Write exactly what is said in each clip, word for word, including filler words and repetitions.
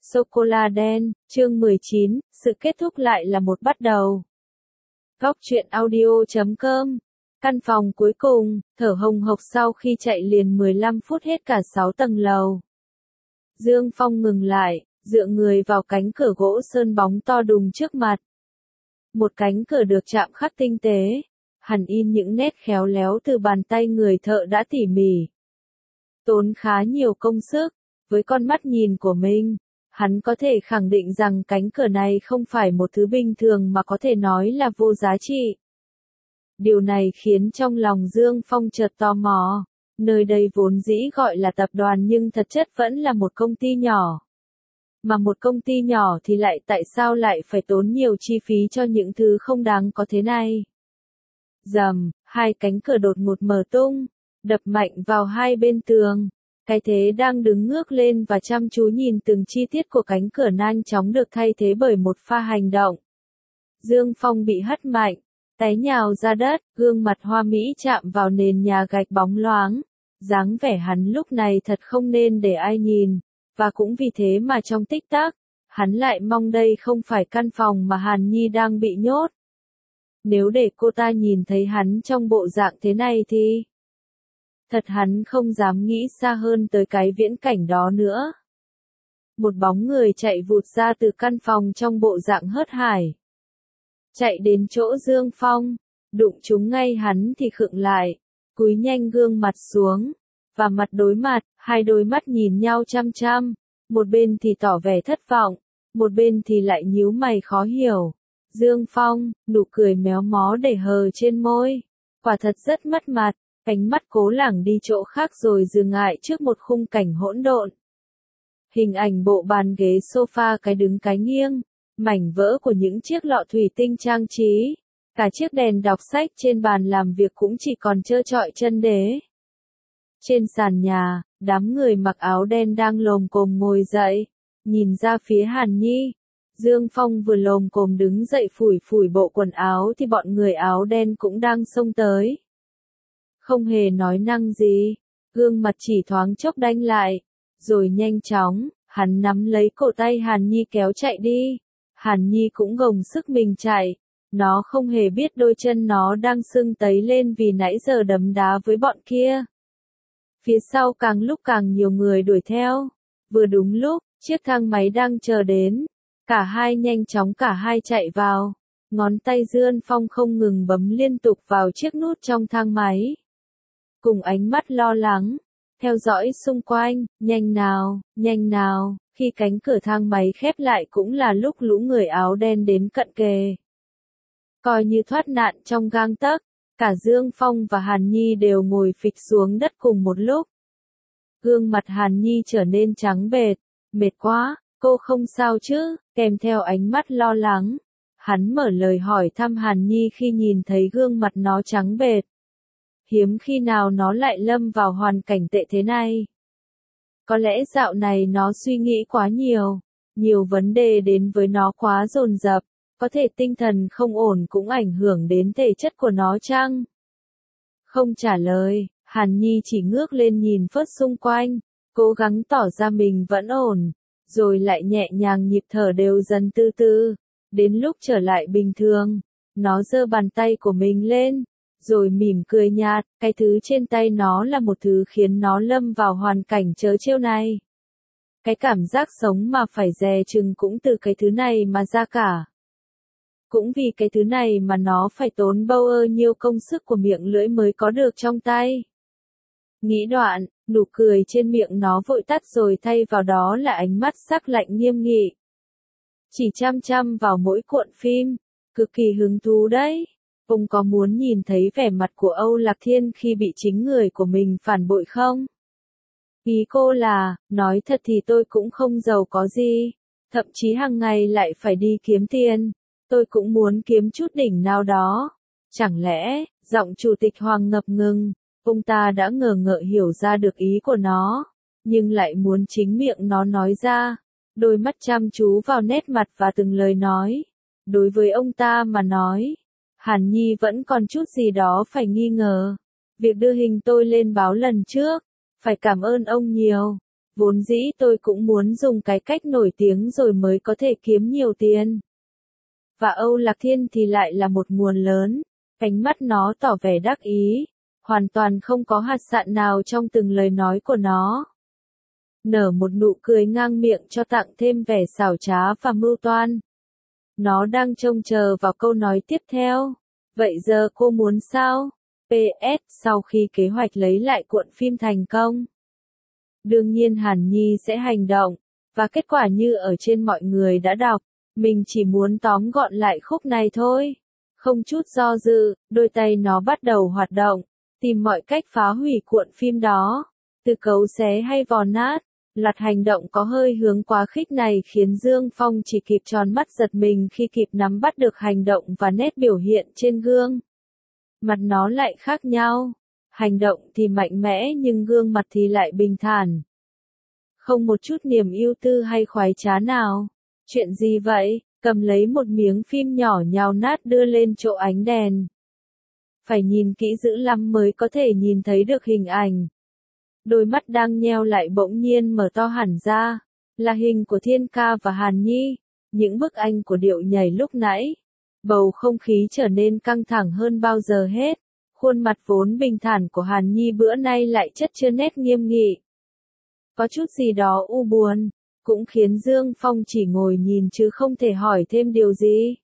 Sô-cô-la đen, chương mười chín, sự kết thúc lại là một bắt đầu. Góc truyện audio chấm com. Căn phòng cuối cùng, thở hồng hộc sau khi chạy liền mười lăm phút hết cả sáu tầng lầu. Dương Phong ngừng lại, dựa người vào cánh cửa gỗ sơn bóng to đùng trước mặt. Một cánh cửa được chạm khắc tinh tế, hẳn in những nét khéo léo từ bàn tay người thợ đã tỉ mỉ. Tốn khá nhiều công sức, với con mắt nhìn của mình, hắn có thể khẳng định rằng cánh cửa này không phải một thứ bình thường mà có thể nói là vô giá trị. Điều này khiến trong lòng Dương Phong chợt tò mò, nơi đây vốn dĩ gọi là tập đoàn nhưng thật chất vẫn là một công ty nhỏ. Mà một công ty nhỏ thì lại tại sao lại phải tốn nhiều chi phí cho những thứ không đáng có thế này? Rầm, hai cánh cửa đột ngột mở tung, đập mạnh vào hai bên tường. Cái thế đang đứng ngước lên và chăm chú nhìn từng chi tiết của cánh cửa nhanh chóng được thay thế bởi một pha hành động. Dương Phong bị hất mạnh, té nhào ra đất, gương mặt hoa mỹ chạm vào nền nhà gạch bóng loáng. Dáng vẻ hắn lúc này thật không nên để ai nhìn, và cũng vì thế mà trong tích tắc, hắn lại mong đây không phải căn phòng mà Hàn Nhi đang bị nhốt. Nếu để cô ta nhìn thấy hắn trong bộ dạng thế này thì... Thật hắn không dám nghĩ xa hơn tới cái viễn cảnh đó nữa. Một bóng người chạy vụt ra từ căn phòng trong bộ dạng hớt hải. Chạy đến chỗ Dương Phong, đụng trúng ngay hắn thì khựng lại, cúi nhanh gương mặt xuống, và mặt đối mặt, hai đôi mắt nhìn nhau chăm chăm, một bên thì tỏ vẻ thất vọng, một bên thì lại nhíu mày khó hiểu. Dương Phong, nụ cười méo mó để hờ trên môi, quả thật rất mất mặt. Ánh mắt cố lảng đi chỗ khác rồi dừng lại trước một khung cảnh hỗn độn. Hình ảnh bộ bàn ghế sofa cái đứng cái nghiêng, mảnh vỡ của những chiếc lọ thủy tinh trang trí, cả chiếc đèn đọc sách trên bàn làm việc cũng chỉ còn trơ trọi chân đế. Trên sàn nhà, đám người mặc áo đen đang lồm cồm ngồi dậy, nhìn ra phía Hàn Nhi. Dương Phong vừa lồm cồm đứng dậy phủi phủi bộ quần áo thì bọn người áo đen cũng đang xông tới. Không hề nói năng gì, gương mặt chỉ thoáng chốc đanh lại, rồi nhanh chóng, hắn nắm lấy cổ tay Hàn Nhi kéo chạy đi. Hàn Nhi cũng gồng sức mình chạy, nó không hề biết đôi chân nó đang sưng tấy lên vì nãy giờ đấm đá với bọn kia. Phía sau càng lúc càng nhiều người đuổi theo, vừa đúng lúc, chiếc thang máy đang chờ đến, cả hai nhanh chóng cả hai chạy vào, ngón tay Dương Phong không ngừng bấm liên tục vào chiếc nút trong thang máy. Cùng ánh mắt lo lắng, theo dõi xung quanh, nhanh nào, nhanh nào, khi cánh cửa thang máy khép lại cũng là lúc lũ người áo đen đến cận kề. Coi như thoát nạn trong gang tấc, cả Dương Phong và Hàn Nhi đều ngồi phịch xuống đất cùng một lúc. Gương mặt Hàn Nhi trở nên trắng bệch, mệt quá, cô không sao chứ, kèm theo ánh mắt lo lắng. Hắn mở lời hỏi thăm Hàn Nhi khi nhìn thấy gương mặt nó trắng bệch. Hiếm khi nào nó lại lâm vào hoàn cảnh tệ thế này. Có lẽ dạo này nó suy nghĩ quá nhiều, nhiều vấn đề đến với nó quá dồn dập, có thể tinh thần không ổn cũng ảnh hưởng đến thể chất của nó chăng? Không trả lời, Hàn Nhi chỉ ngước lên nhìn phớt xung quanh, cố gắng tỏ ra mình vẫn ổn, rồi lại nhẹ nhàng nhịp thở đều dần từ từ, đến lúc trở lại bình thường, nó giơ bàn tay của mình lên. Rồi mỉm cười nhạt, cái thứ trên tay nó là một thứ khiến nó lâm vào hoàn cảnh trớ trêu này. Cái cảm giác sống mà phải dè chừng cũng từ cái thứ này mà ra cả. Cũng vì cái thứ này mà nó phải tốn bao ơ nhiêu công sức của miệng lưỡi mới có được trong tay. Nghĩ đoạn, nụ cười trên miệng nó vội tắt rồi thay vào đó là ánh mắt sắc lạnh nghiêm nghị. Chỉ chăm chăm vào mỗi cuộn phim, cực kỳ hứng thú đấy. Ông có muốn nhìn thấy vẻ mặt của Âu Lạc Thiên khi bị chính người của mình phản bội không? Ý cô là, nói thật thì tôi cũng không giàu có gì, thậm chí hàng ngày lại phải đi kiếm tiền, tôi cũng muốn kiếm chút đỉnh nào đó. Chẳng lẽ, giọng chủ tịch Hoàng ngập ngừng, ông ta đã ngờ ngợ hiểu ra được ý của nó, nhưng lại muốn chính miệng nó nói ra, đôi mắt chăm chú vào nét mặt và từng lời nói. Đối với ông ta mà nói, Hàn Nhi vẫn còn chút gì đó phải nghi ngờ. Việc đưa hình tôi lên báo lần trước, phải cảm ơn ông nhiều. Vốn dĩ tôi cũng muốn dùng cái cách nổi tiếng rồi mới có thể kiếm nhiều tiền. Và Âu Lạc Thiên thì lại là một nguồn lớn, ánh mắt nó tỏ vẻ đắc ý, hoàn toàn không có hạt sạn nào trong từng lời nói của nó. Nở một nụ cười ngang miệng cho tặng thêm vẻ xảo trá và mưu toan. Nó đang trông chờ vào câu nói tiếp theo. Vậy giờ cô muốn sao? pê ét sau khi kế hoạch lấy lại cuộn phim thành công. Đương nhiên Hàn Nhi sẽ hành động, và kết quả như ở trên mọi người đã đọc, mình chỉ muốn tóm gọn lại khúc này thôi. Không chút do dự, đôi tay nó bắt đầu hoạt động, tìm mọi cách phá hủy cuộn phim đó, từ cấu xé hay vò nát. Loạt hành động có hơi hướng quá khích này khiến Dương Phong chỉ kịp tròn mắt giật mình khi kịp nắm bắt được hành động và nét biểu hiện trên gương. Mặt nó lại khác nhau, hành động thì mạnh mẽ nhưng gương mặt thì lại bình thản. Không một chút niềm ưu tư hay khoái trá nào. Chuyện gì vậy? Cầm lấy một miếng phim nhỏ nhào nát đưa lên chỗ ánh đèn. Phải nhìn kỹ dữ lắm mới có thể nhìn thấy được hình ảnh. Đôi mắt đang nheo lại bỗng nhiên mở to hẳn ra, là hình của Thiên Ca và Hàn Nhi, những bức ảnh của điệu nhảy lúc nãy. Bầu không khí trở nên căng thẳng hơn bao giờ hết, khuôn mặt vốn bình thản của Hàn Nhi bữa nay lại chất chứa nét nghiêm nghị. Có chút gì đó u buồn, cũng khiến Dương Phong chỉ ngồi nhìn chứ không thể hỏi thêm điều gì.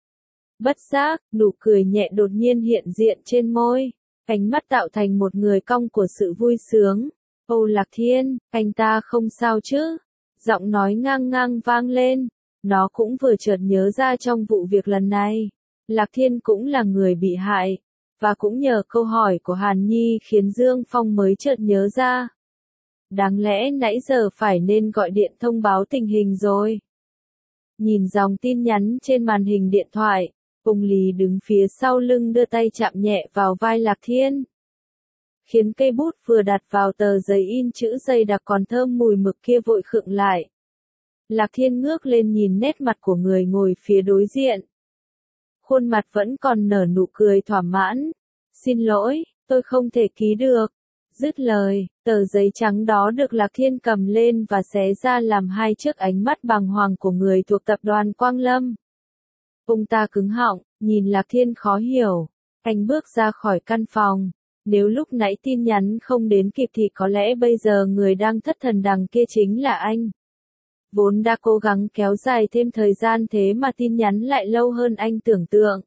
Bất giác, nụ cười nhẹ đột nhiên hiện diện trên môi, ánh mắt tạo thành một người cong của sự vui sướng. Âu Lạc Thiên, anh ta không sao chứ? Giọng nói ngang ngang vang lên, nó cũng vừa chợt nhớ ra trong vụ việc lần này. Lạc Thiên cũng là người bị hại, và cũng nhờ câu hỏi của Hàn Nhi khiến Dương Phong mới chợt nhớ ra. Đáng lẽ nãy giờ phải nên gọi điện thông báo tình hình rồi. Nhìn dòng tin nhắn trên màn hình điện thoại, Ung Lý đứng phía sau lưng đưa tay chạm nhẹ vào vai Lạc Thiên. Khiến cây bút vừa đặt vào tờ giấy in chữ dày đặc còn thơm mùi mực kia vội khựng lại. Lạc Thiên ngước lên nhìn nét mặt của người ngồi phía đối diện. Khuôn mặt vẫn còn nở nụ cười thỏa mãn. Xin lỗi, tôi không thể ký được. Dứt lời, tờ giấy trắng đó được Lạc Thiên cầm lên và xé ra làm hai trước ánh mắt bàng hoàng của người thuộc tập đoàn Quang Lâm. Ông ta cứng họng, nhìn Lạc Thiên khó hiểu. Anh bước ra khỏi căn phòng. Nếu lúc nãy tin nhắn không đến kịp thì có lẽ bây giờ người đang thất thần đằng kia chính là anh. Vốn đã cố gắng kéo dài thêm thời gian thế mà tin nhắn lại lâu hơn anh tưởng tượng.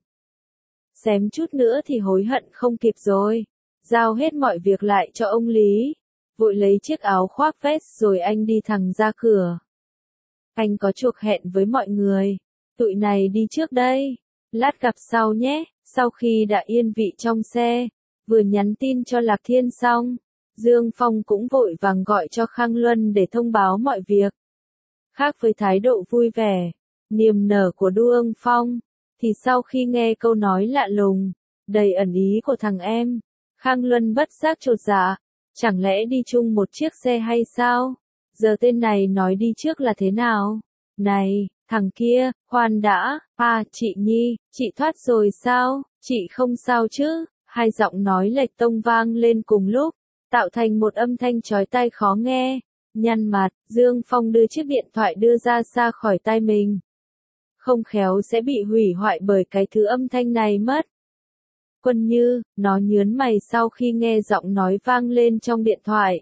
Xém chút nữa thì hối hận không kịp rồi. Giao hết mọi việc lại cho ông Lý. Vội lấy chiếc áo khoác vest rồi anh đi thẳng ra cửa. Anh có chuộc hẹn với mọi người. Tụi này đi trước đây. Lát gặp sau nhé. Sau khi đã yên vị trong xe, vừa nhắn tin cho Lạc Thiên xong, Dương Phong cũng vội vàng gọi cho Khang Luân để thông báo mọi việc. Khác với thái độ vui vẻ, niềm nở của Dương Phong, thì sau khi nghe câu nói lạ lùng, đầy ẩn ý của thằng em, Khang Luân bất giác chột dạ, chẳng lẽ đi chung một chiếc xe hay sao? Giờ tên này nói đi trước là thế nào? Này, thằng kia, khoan đã, à, chị Nhi, chị thoát rồi sao? Chị không sao chứ? Hai giọng nói lệch tông vang lên cùng lúc, tạo thành một âm thanh chói tai khó nghe. Nhăn mặt, Dương Phong đưa chiếc điện thoại đưa ra xa khỏi tai mình. Không khéo sẽ bị hủy hoại bởi cái thứ âm thanh này mất. Quân Như, nó nhớn mày sau khi nghe giọng nói vang lên trong điện thoại.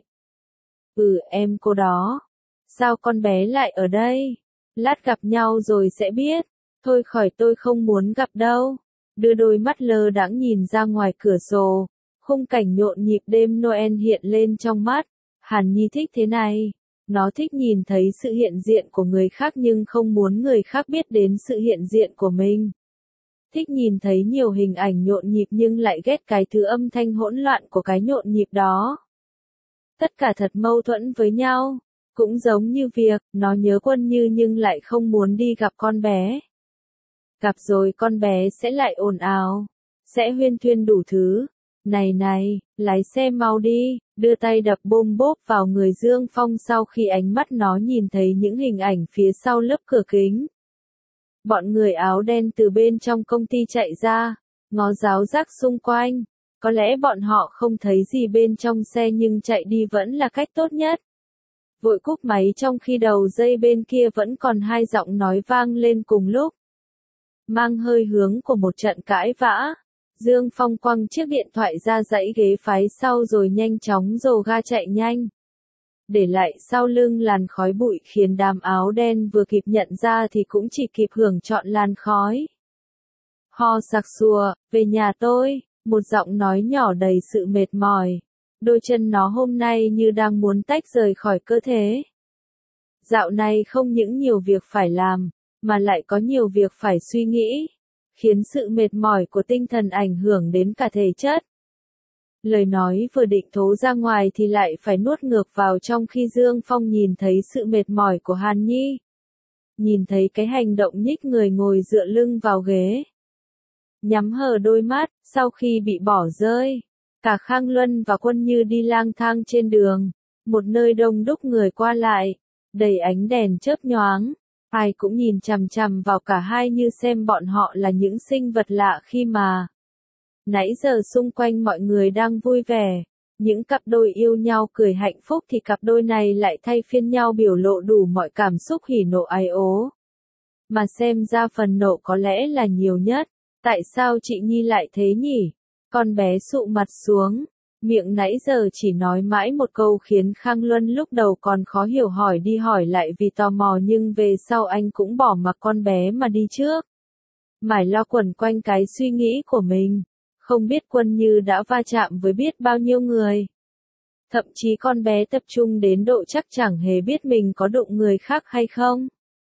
Ừ, em cô đó. Sao con bé lại ở đây? Lát gặp nhau rồi sẽ biết. Thôi khỏi, tôi không muốn gặp đâu. Đưa đôi mắt lơ đãng nhìn ra ngoài cửa sổ. Khung cảnh nhộn nhịp đêm Noel hiện lên trong mắt. Hàn Nhi thích thế này. Nó thích nhìn thấy sự hiện diện của người khác nhưng không muốn người khác biết đến sự hiện diện của mình. Thích nhìn thấy nhiều hình ảnh nhộn nhịp nhưng lại ghét cái thứ âm thanh hỗn loạn của cái nhộn nhịp đó. Tất cả thật mâu thuẫn với nhau. Cũng giống như việc, nó nhớ Quân Như nhưng lại không muốn đi gặp con bé. Gặp rồi con bé sẽ lại ồn ào. Sẽ huyên thuyên đủ thứ. Này này, lái xe mau đi, đưa tay đập bôm bốp vào người Dương Phong sau khi ánh mắt nó nhìn thấy những hình ảnh phía sau lớp cửa kính. Bọn người áo đen từ bên trong công ty chạy ra, ngó giáo giác xung quanh. Có lẽ bọn họ không thấy gì bên trong xe nhưng chạy đi vẫn là cách tốt nhất. vội cúp máy trong khi đầu dây bên kia vẫn còn hai giọng nói vang lên cùng lúc. Mang hơi hướng của một trận cãi vã, Dương Phong quăng chiếc điện thoại ra dãy ghế phái sau rồi nhanh chóng dồ ga chạy nhanh. Để lại sau lưng làn khói bụi khiến đám áo đen vừa kịp nhận ra thì cũng chỉ kịp hưởng trọn làn khói. Ho sặc sùa, về nhà tôi, một giọng nói nhỏ đầy sự mệt mỏi. Đôi chân nó hôm nay như đang muốn tách rời khỏi cơ thể. Dạo này không những nhiều việc phải làm, mà lại có nhiều việc phải suy nghĩ, khiến sự mệt mỏi của tinh thần ảnh hưởng đến cả thể chất. Lời nói vừa định thố ra ngoài thì lại phải nuốt ngược vào trong khi Dương Phong nhìn thấy sự mệt mỏi của Hàn Nhi. Nhìn thấy cái hành động nhích người ngồi dựa lưng vào ghế. Nhắm hờ đôi mắt, sau khi bị bỏ rơi. Cả Khang Luân và Quân Như đi lang thang trên đường, một nơi đông đúc người qua lại, đầy ánh đèn chớp nhoáng. Ai cũng nhìn chằm chằm vào cả hai như xem bọn họ là những sinh vật lạ khi mà. Nãy giờ xung quanh mọi người đang vui vẻ, những cặp đôi yêu nhau cười hạnh phúc thì cặp đôi này lại thay phiên nhau biểu lộ đủ mọi cảm xúc hỉ nộ ái ố. Mà xem ra phần nộ có lẽ là nhiều nhất, tại sao chị Nhi lại thế nhỉ? Con bé sụ mặt xuống, miệng nãy giờ chỉ nói mãi một câu khiến Khang Luân lúc đầu còn khó hiểu hỏi đi hỏi lại vì tò mò nhưng về sau anh cũng bỏ mặc con bé mà đi trước. Mải lo quẩn quanh cái suy nghĩ của mình, không biết Quân Như đã va chạm với biết bao nhiêu người. Thậm chí con bé tập trung đến độ chắc chẳng hề biết mình có đụng người khác hay không.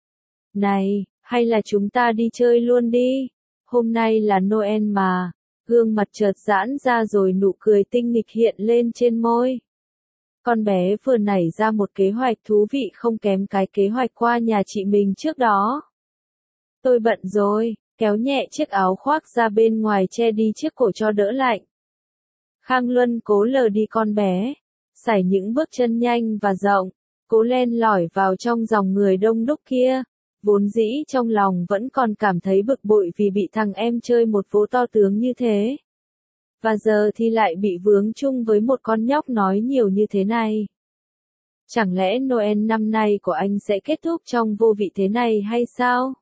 Này, hay là chúng ta đi chơi luôn đi, hôm nay là Noel mà. Gương mặt chợt giãn ra rồi nụ cười tinh nghịch hiện lên trên môi. Con bé vừa nảy ra một kế hoạch thú vị không kém cái kế hoạch qua nhà chị mình trước đó. Tôi bận rồi, kéo nhẹ chiếc áo khoác ra bên ngoài che đi chiếc cổ cho đỡ lạnh. Khang Luân cố lờ đi con bé, sải những bước chân nhanh và rộng, cố len lỏi vào trong dòng người đông đúc kia. Vốn dĩ trong lòng vẫn còn cảm thấy bực bội vì bị thằng em chơi một vố to tướng như thế. Và giờ thì lại bị vướng chung với một con nhóc nói nhiều như thế này. Chẳng lẽ Noel năm nay của anh sẽ kết thúc trong vô vị thế này hay sao?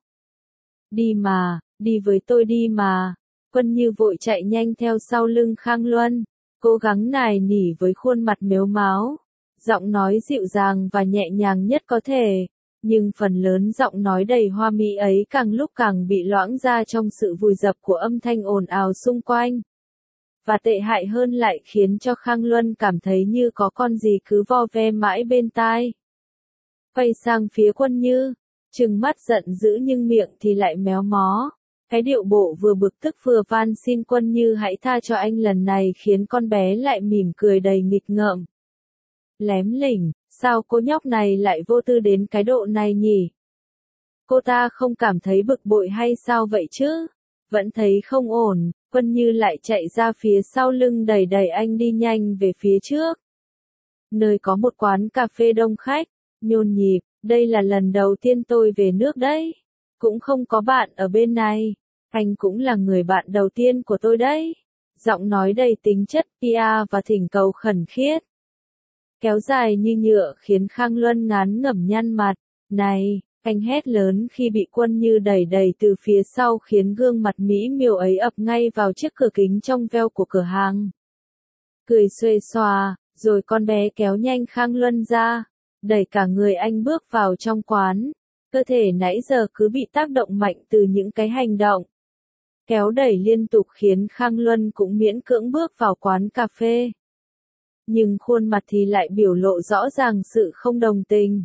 Đi mà, đi với tôi đi mà. Quân Như vội chạy nhanh theo sau lưng Khang Luân, cố gắng nài nỉ với khuôn mặt mếu máo, giọng nói dịu dàng và nhẹ nhàng nhất có thể. Nhưng phần lớn giọng nói đầy hoa mỹ ấy càng lúc càng bị loãng ra trong sự vùi dập của âm thanh ồn ào xung quanh. Và tệ hại hơn lại khiến cho Khang Luân cảm thấy như có con gì cứ vo ve mãi bên tai. Quay sang phía Quân Như, trừng mắt giận dữ nhưng miệng thì lại méo mó. Cái điệu bộ vừa bực tức vừa van xin Quân Như hãy tha cho anh lần này khiến con bé lại mỉm cười đầy nghịch ngợm. Lém lỉnh. Sao cô nhóc này lại vô tư đến cái độ này nhỉ? Cô ta không cảm thấy bực bội hay sao vậy chứ? Vẫn thấy không ổn, Quân Như lại chạy ra phía sau lưng đẩy đẩy anh đi nhanh về phía trước. Nơi có một quán cà phê đông khách, nhộn nhịp, đây là lần đầu tiên tôi về nước đấy. Cũng không có bạn ở bên này, anh cũng là người bạn đầu tiên của tôi đấy. Giọng nói đầy tính chất pê e và thỉnh cầu khẩn khiết. Kéo dài như nhựa khiến Khang Luân ngán ngẩm nhăn mặt. Này, anh hét lớn khi bị Quân Như đẩy đẩy từ phía sau khiến gương mặt mỹ miều ấy ập ngay vào chiếc cửa kính trong veo của cửa hàng. Cười xuề xòa, rồi con bé kéo nhanh Khang Luân ra, đẩy cả người anh bước vào trong quán. Cơ thể nãy giờ cứ bị tác động mạnh từ những cái hành động kéo đẩy liên tục khiến Khang Luân cũng miễn cưỡng bước vào quán cà phê. Nhưng khuôn mặt thì lại biểu lộ rõ ràng sự không đồng tình.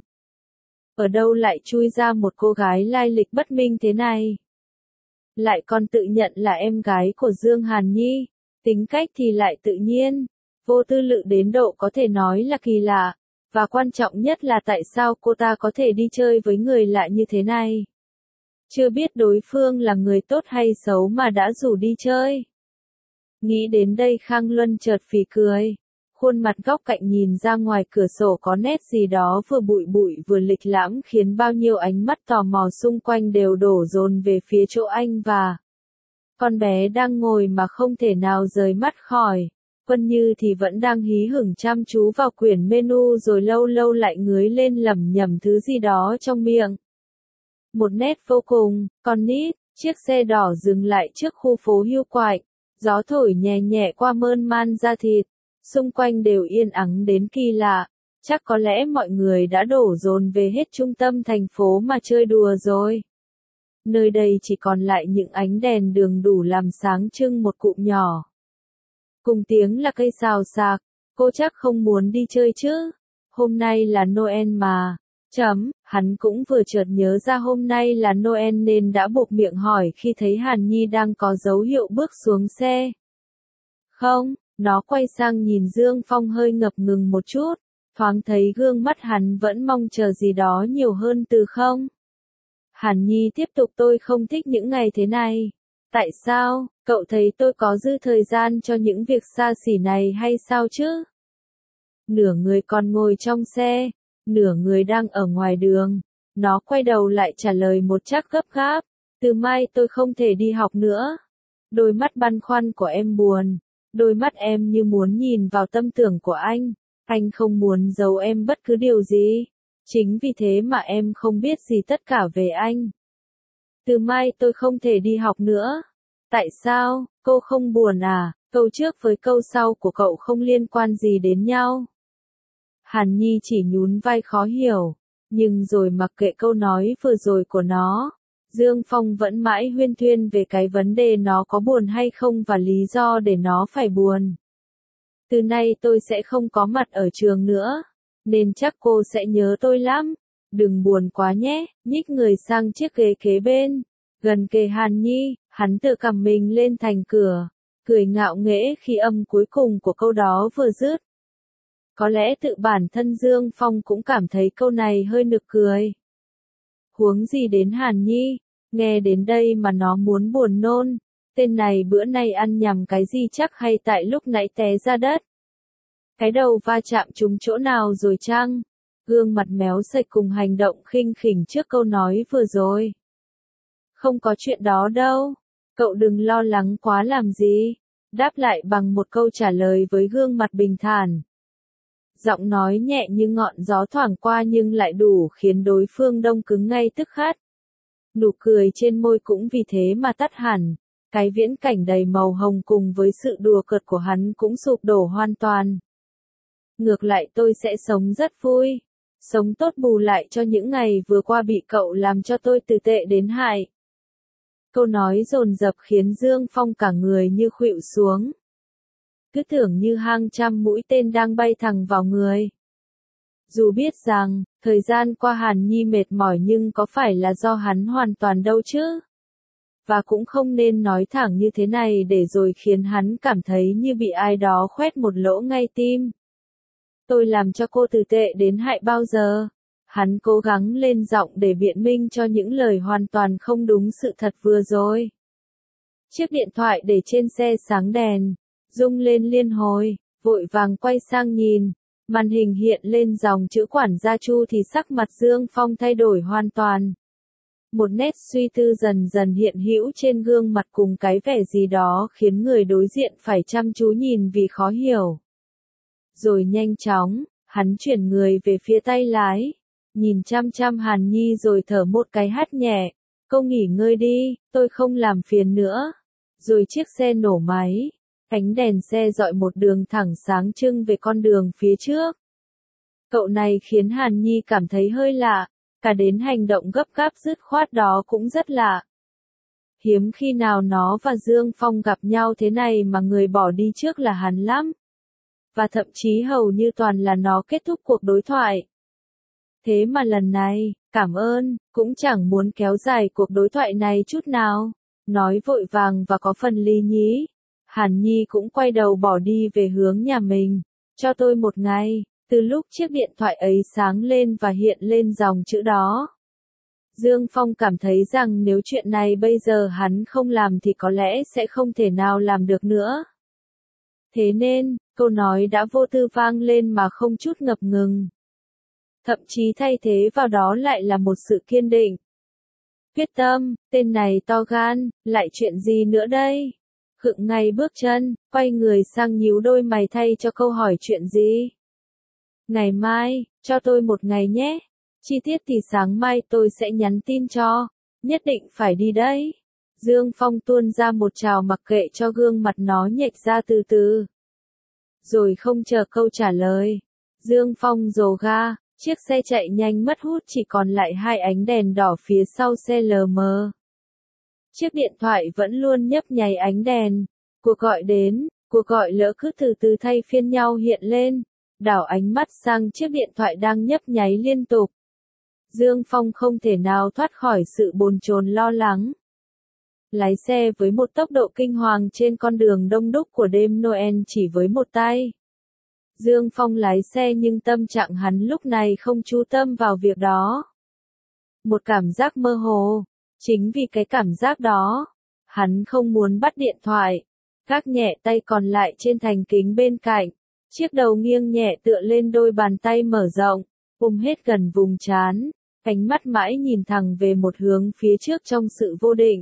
Ở đâu lại chui ra một cô gái lai lịch bất minh thế này? Lại còn tự nhận là em gái của Dương Hàn Nhi, tính cách thì lại tự nhiên, vô tư lự đến độ có thể nói là kỳ lạ, và quan trọng nhất là tại sao cô ta có thể đi chơi với người lạ như thế này? Chưa biết đối phương là người tốt hay xấu mà đã rủ đi chơi. Nghĩ đến đây Khang Luân chợt phì cười. Khuôn mặt góc cạnh nhìn ra ngoài cửa sổ có nét gì đó vừa bụi bụi vừa lịch lãm khiến bao nhiêu ánh mắt tò mò xung quanh đều đổ dồn về phía chỗ anh và con bé đang ngồi mà không thể nào rời mắt khỏi. Quân Như thì vẫn đang hí hửng chăm chú vào quyển menu rồi lâu lâu lại ngới lên lẩm nhẩm thứ gì đó trong miệng. Một nét vô cùng, con nít, chiếc xe đỏ dừng lại trước khu phố Hưu Quạnh, gió thổi nhẹ nhẹ qua mơn man da thịt, xung quanh đều yên ắng đến kỳ lạ, chắc có lẽ mọi người đã đổ dồn về hết trung tâm thành phố mà chơi đùa rồi. Nơi đây chỉ còn lại những ánh đèn đường đủ làm sáng trưng một cụm nhỏ. Cùng tiếng là cây xào xạc, cô chắc không muốn đi chơi chứ, hôm nay là Noel mà. Chấm, hắn cũng vừa chợt nhớ ra hôm nay là Noel nên đã buộc miệng hỏi khi thấy Hàn Nhi đang có dấu hiệu bước xuống xe. Không, nó quay sang nhìn Dương Phong hơi ngập ngừng một chút, thoáng thấy gương mắt hắn vẫn mong chờ gì đó nhiều hơn từ không. Hàn Nhi tiếp tục tôi không thích những ngày thế này. Tại sao, cậu thấy tôi có dư thời gian cho những việc xa xỉ này hay sao chứ? Nửa người còn ngồi trong xe, nửa người đang ở ngoài đường. Nó quay đầu lại trả lời một chắc gấp gáp. Từ mai tôi không thể đi học nữa. Đôi mắt băn khoăn của em buồn. Đôi mắt em như muốn nhìn vào tâm tưởng của anh. Anh không muốn giấu em bất cứ điều gì. Chính vì thế mà em không biết gì tất cả về anh. Từ mai tôi không thể đi học nữa. Tại sao, cô không buồn à? Câu trước với câu sau của cậu không liên quan gì đến nhau. Hàn Nhi chỉ nhún vai khó hiểu. Nhưng rồi mặc kệ câu nói vừa rồi của nó, Dương Phong vẫn mãi huyên thuyên về cái vấn đề nó có buồn hay không và lý do để nó phải buồn. Từ nay tôi sẽ không có mặt ở trường nữa, nên chắc cô sẽ nhớ tôi lắm. Đừng buồn quá nhé, nhích người sang chiếc ghế kế bên, gần kề Hàn Nhi, hắn tự cầm mình lên thành cửa, cười ngạo nghễ khi âm cuối cùng của câu đó vừa dứt. Có lẽ tự bản thân Dương Phong cũng cảm thấy câu này hơi nực cười. Huống gì đến Hàn Nhi, nghe đến đây mà nó muốn buồn nôn, tên này bữa nay ăn nhầm cái gì chắc hay tại lúc nãy té ra đất. Cái đầu va chạm trúng chỗ nào rồi chăng? Gương mặt méo sạch cùng hành động khinh khỉnh trước câu nói vừa rồi. Không có chuyện đó đâu, cậu đừng lo lắng quá làm gì, đáp lại bằng một câu trả lời với gương mặt bình thản. Giọng nói nhẹ như ngọn gió thoảng qua nhưng lại đủ khiến đối phương đông cứng ngay tức khắc. Nụ cười trên môi cũng vì thế mà tắt hẳn, cái viễn cảnh đầy màu hồng cùng với sự đùa cợt của hắn cũng sụp đổ hoàn toàn. Ngược lại tôi sẽ sống rất vui, sống tốt bù lại cho những ngày vừa qua bị cậu làm cho tôi từ tệ đến hại. Câu nói dồn dập khiến Dương Phong cả người như khuỵu xuống. Cứ tưởng như hàng trăm mũi tên đang bay thẳng vào người. Dù biết rằng, thời gian qua Hàn Nhi mệt mỏi nhưng có phải là do hắn hoàn toàn đâu chứ? Và cũng không nên nói thẳng như thế này để rồi khiến hắn cảm thấy như bị ai đó khoét một lỗ ngay tim. Tôi làm cho cô từ tệ đến hại bao giờ? Hắn cố gắng lên giọng để biện minh cho những lời hoàn toàn không đúng sự thật vừa rồi. Chiếc điện thoại để trên xe sáng đèn, rung lên liên hồi, vội vàng quay sang nhìn. Màn hình hiện lên dòng chữ quản gia Chu thì sắc mặt Dương Phong thay đổi hoàn toàn. Một nét suy tư dần dần hiện hữu trên gương mặt cùng cái vẻ gì đó khiến người đối diện phải chăm chú nhìn vì khó hiểu. Rồi nhanh chóng, hắn chuyển người về phía tay lái, nhìn chăm chăm Hàn Nhi rồi thở một cái hắt nhẹ. Cô nghỉ ngơi đi, tôi không làm phiền nữa. Rồi chiếc xe nổ máy. Ánh đèn xe dọi một đường thẳng sáng trưng về con đường phía trước. Cậu này khiến Hàn Nhi cảm thấy hơi lạ, cả đến hành động gấp gáp dứt khoát đó cũng rất lạ. Hiếm khi nào nó và Dương Phong gặp nhau thế này mà người bỏ đi trước là hắn lắm. Và thậm chí hầu như toàn là nó kết thúc cuộc đối thoại. Thế mà lần này, cảm ơn, cũng chẳng muốn kéo dài cuộc đối thoại này chút nào. Nói vội vàng và có phần lý nhí. Hàn Nhi cũng quay đầu bỏ đi về hướng nhà mình. Cho tôi một ngày, từ lúc chiếc điện thoại ấy sáng lên và hiện lên dòng chữ đó. Dương Phong cảm thấy rằng nếu chuyện này bây giờ hắn không làm thì có lẽ sẽ không thể nào làm được nữa. Thế nên, câu nói đã vô tư vang lên mà không chút ngập ngừng. Thậm chí thay thế vào đó lại là một sự kiên định. Quyết tâm, tên này to gan, lại chuyện gì nữa đây? khựng ngay bước chân, quay người sang nhíu đôi mày thay cho câu hỏi chuyện gì. Ngày mai, cho tôi một ngày nhé. Chi tiết thì sáng mai tôi sẽ nhắn tin cho. Nhất định phải đi đấy. Dương Phong tuôn ra một trào mặc kệ cho gương mặt nó nhệch ra từ từ. Rồi không chờ câu trả lời. Dương Phong rồ ga, chiếc xe chạy nhanh mất hút chỉ còn lại hai ánh đèn đỏ phía sau xe lờ mờ. Chiếc điện thoại vẫn luôn nhấp nháy ánh đèn. Cuộc gọi đến, cuộc gọi lỡ cứ từ từ thay phiên nhau hiện lên. Đảo ánh mắt sang chiếc điện thoại đang nhấp nháy liên tục. Dương Phong không thể nào thoát khỏi sự bồn chồn lo lắng. Lái xe với một tốc độ kinh hoàng trên con đường đông đúc của đêm Noel chỉ với một tay. Dương Phong lái xe nhưng tâm trạng hắn lúc này không chú tâm vào việc đó. Một cảm giác mơ hồ. Chính vì cái cảm giác đó, hắn không muốn bắt điện thoại. Gác nhẹ tay còn lại trên thành kính bên cạnh. Chiếc đầu nghiêng nhẹ tựa lên đôi bàn tay mở rộng, ôm hết gần vùng trán. Ánh mắt mãi nhìn thẳng về một hướng phía trước trong sự vô định.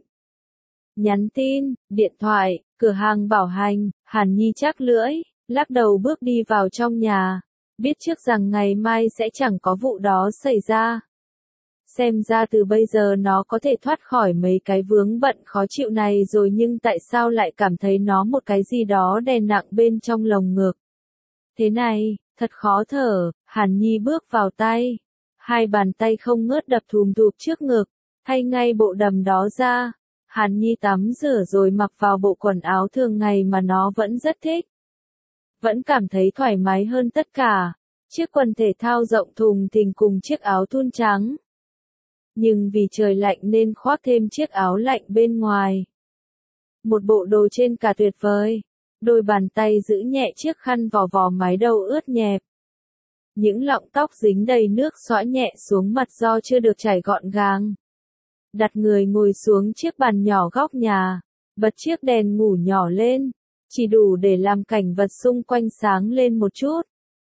Nhắn tin, điện thoại, cửa hàng bảo hành, Hàn Nhi chắc lưỡi, lắc đầu bước đi vào trong nhà. Biết trước rằng ngày mai sẽ chẳng có vụ đó xảy ra. Xem ra từ bây giờ nó có thể thoát khỏi mấy cái vướng bận khó chịu này rồi, nhưng tại sao lại cảm thấy nó một cái gì đó đè nặng bên trong lồng ngực. Thế này, thật khó thở. Hàn Nhi bước vào tay. Hai bàn tay không ngớt đập thùm thụp trước ngực, thay ngay bộ đầm đó ra. Hàn Nhi tắm rửa rồi mặc vào bộ quần áo thường ngày mà nó vẫn rất thích. Vẫn cảm thấy thoải mái hơn tất cả. Chiếc quần thể thao rộng thùng thình cùng chiếc áo thun trắng. Nhưng vì trời lạnh nên khoác thêm chiếc áo lạnh bên ngoài. Một bộ đồ trên cả tuyệt vời. Đôi bàn tay giữ nhẹ chiếc khăn vò vò mái đầu ướt nhẹp. Những lọng tóc dính đầy nước xõa nhẹ xuống mặt do chưa được chải gọn gàng. Đặt người ngồi xuống chiếc bàn nhỏ góc nhà, bật chiếc đèn ngủ nhỏ lên, chỉ đủ để làm cảnh vật xung quanh sáng lên một chút.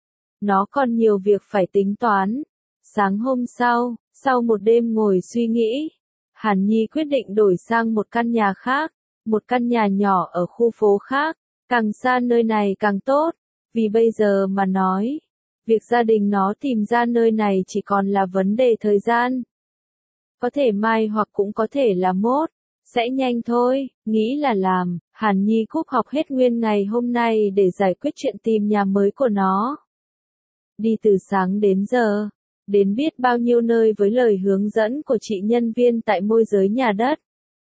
Nó còn nhiều việc phải tính toán. Sáng hôm sau, sau một đêm ngồi suy nghĩ, Hàn Nhi quyết định đổi sang một căn nhà khác, một căn nhà nhỏ ở khu phố khác, càng xa nơi này càng tốt, vì bây giờ mà nói, việc gia đình nó tìm ra nơi này chỉ còn là vấn đề thời gian. Có thể mai hoặc cũng có thể là mốt, sẽ nhanh thôi, nghĩ là làm. Hàn Nhi cúp học hết nguyên ngày hôm nay để giải quyết chuyện tìm nhà mới của nó. Đi từ sáng đến giờ, đến biết bao nhiêu nơi với lời hướng dẫn của chị nhân viên tại môi giới nhà đất.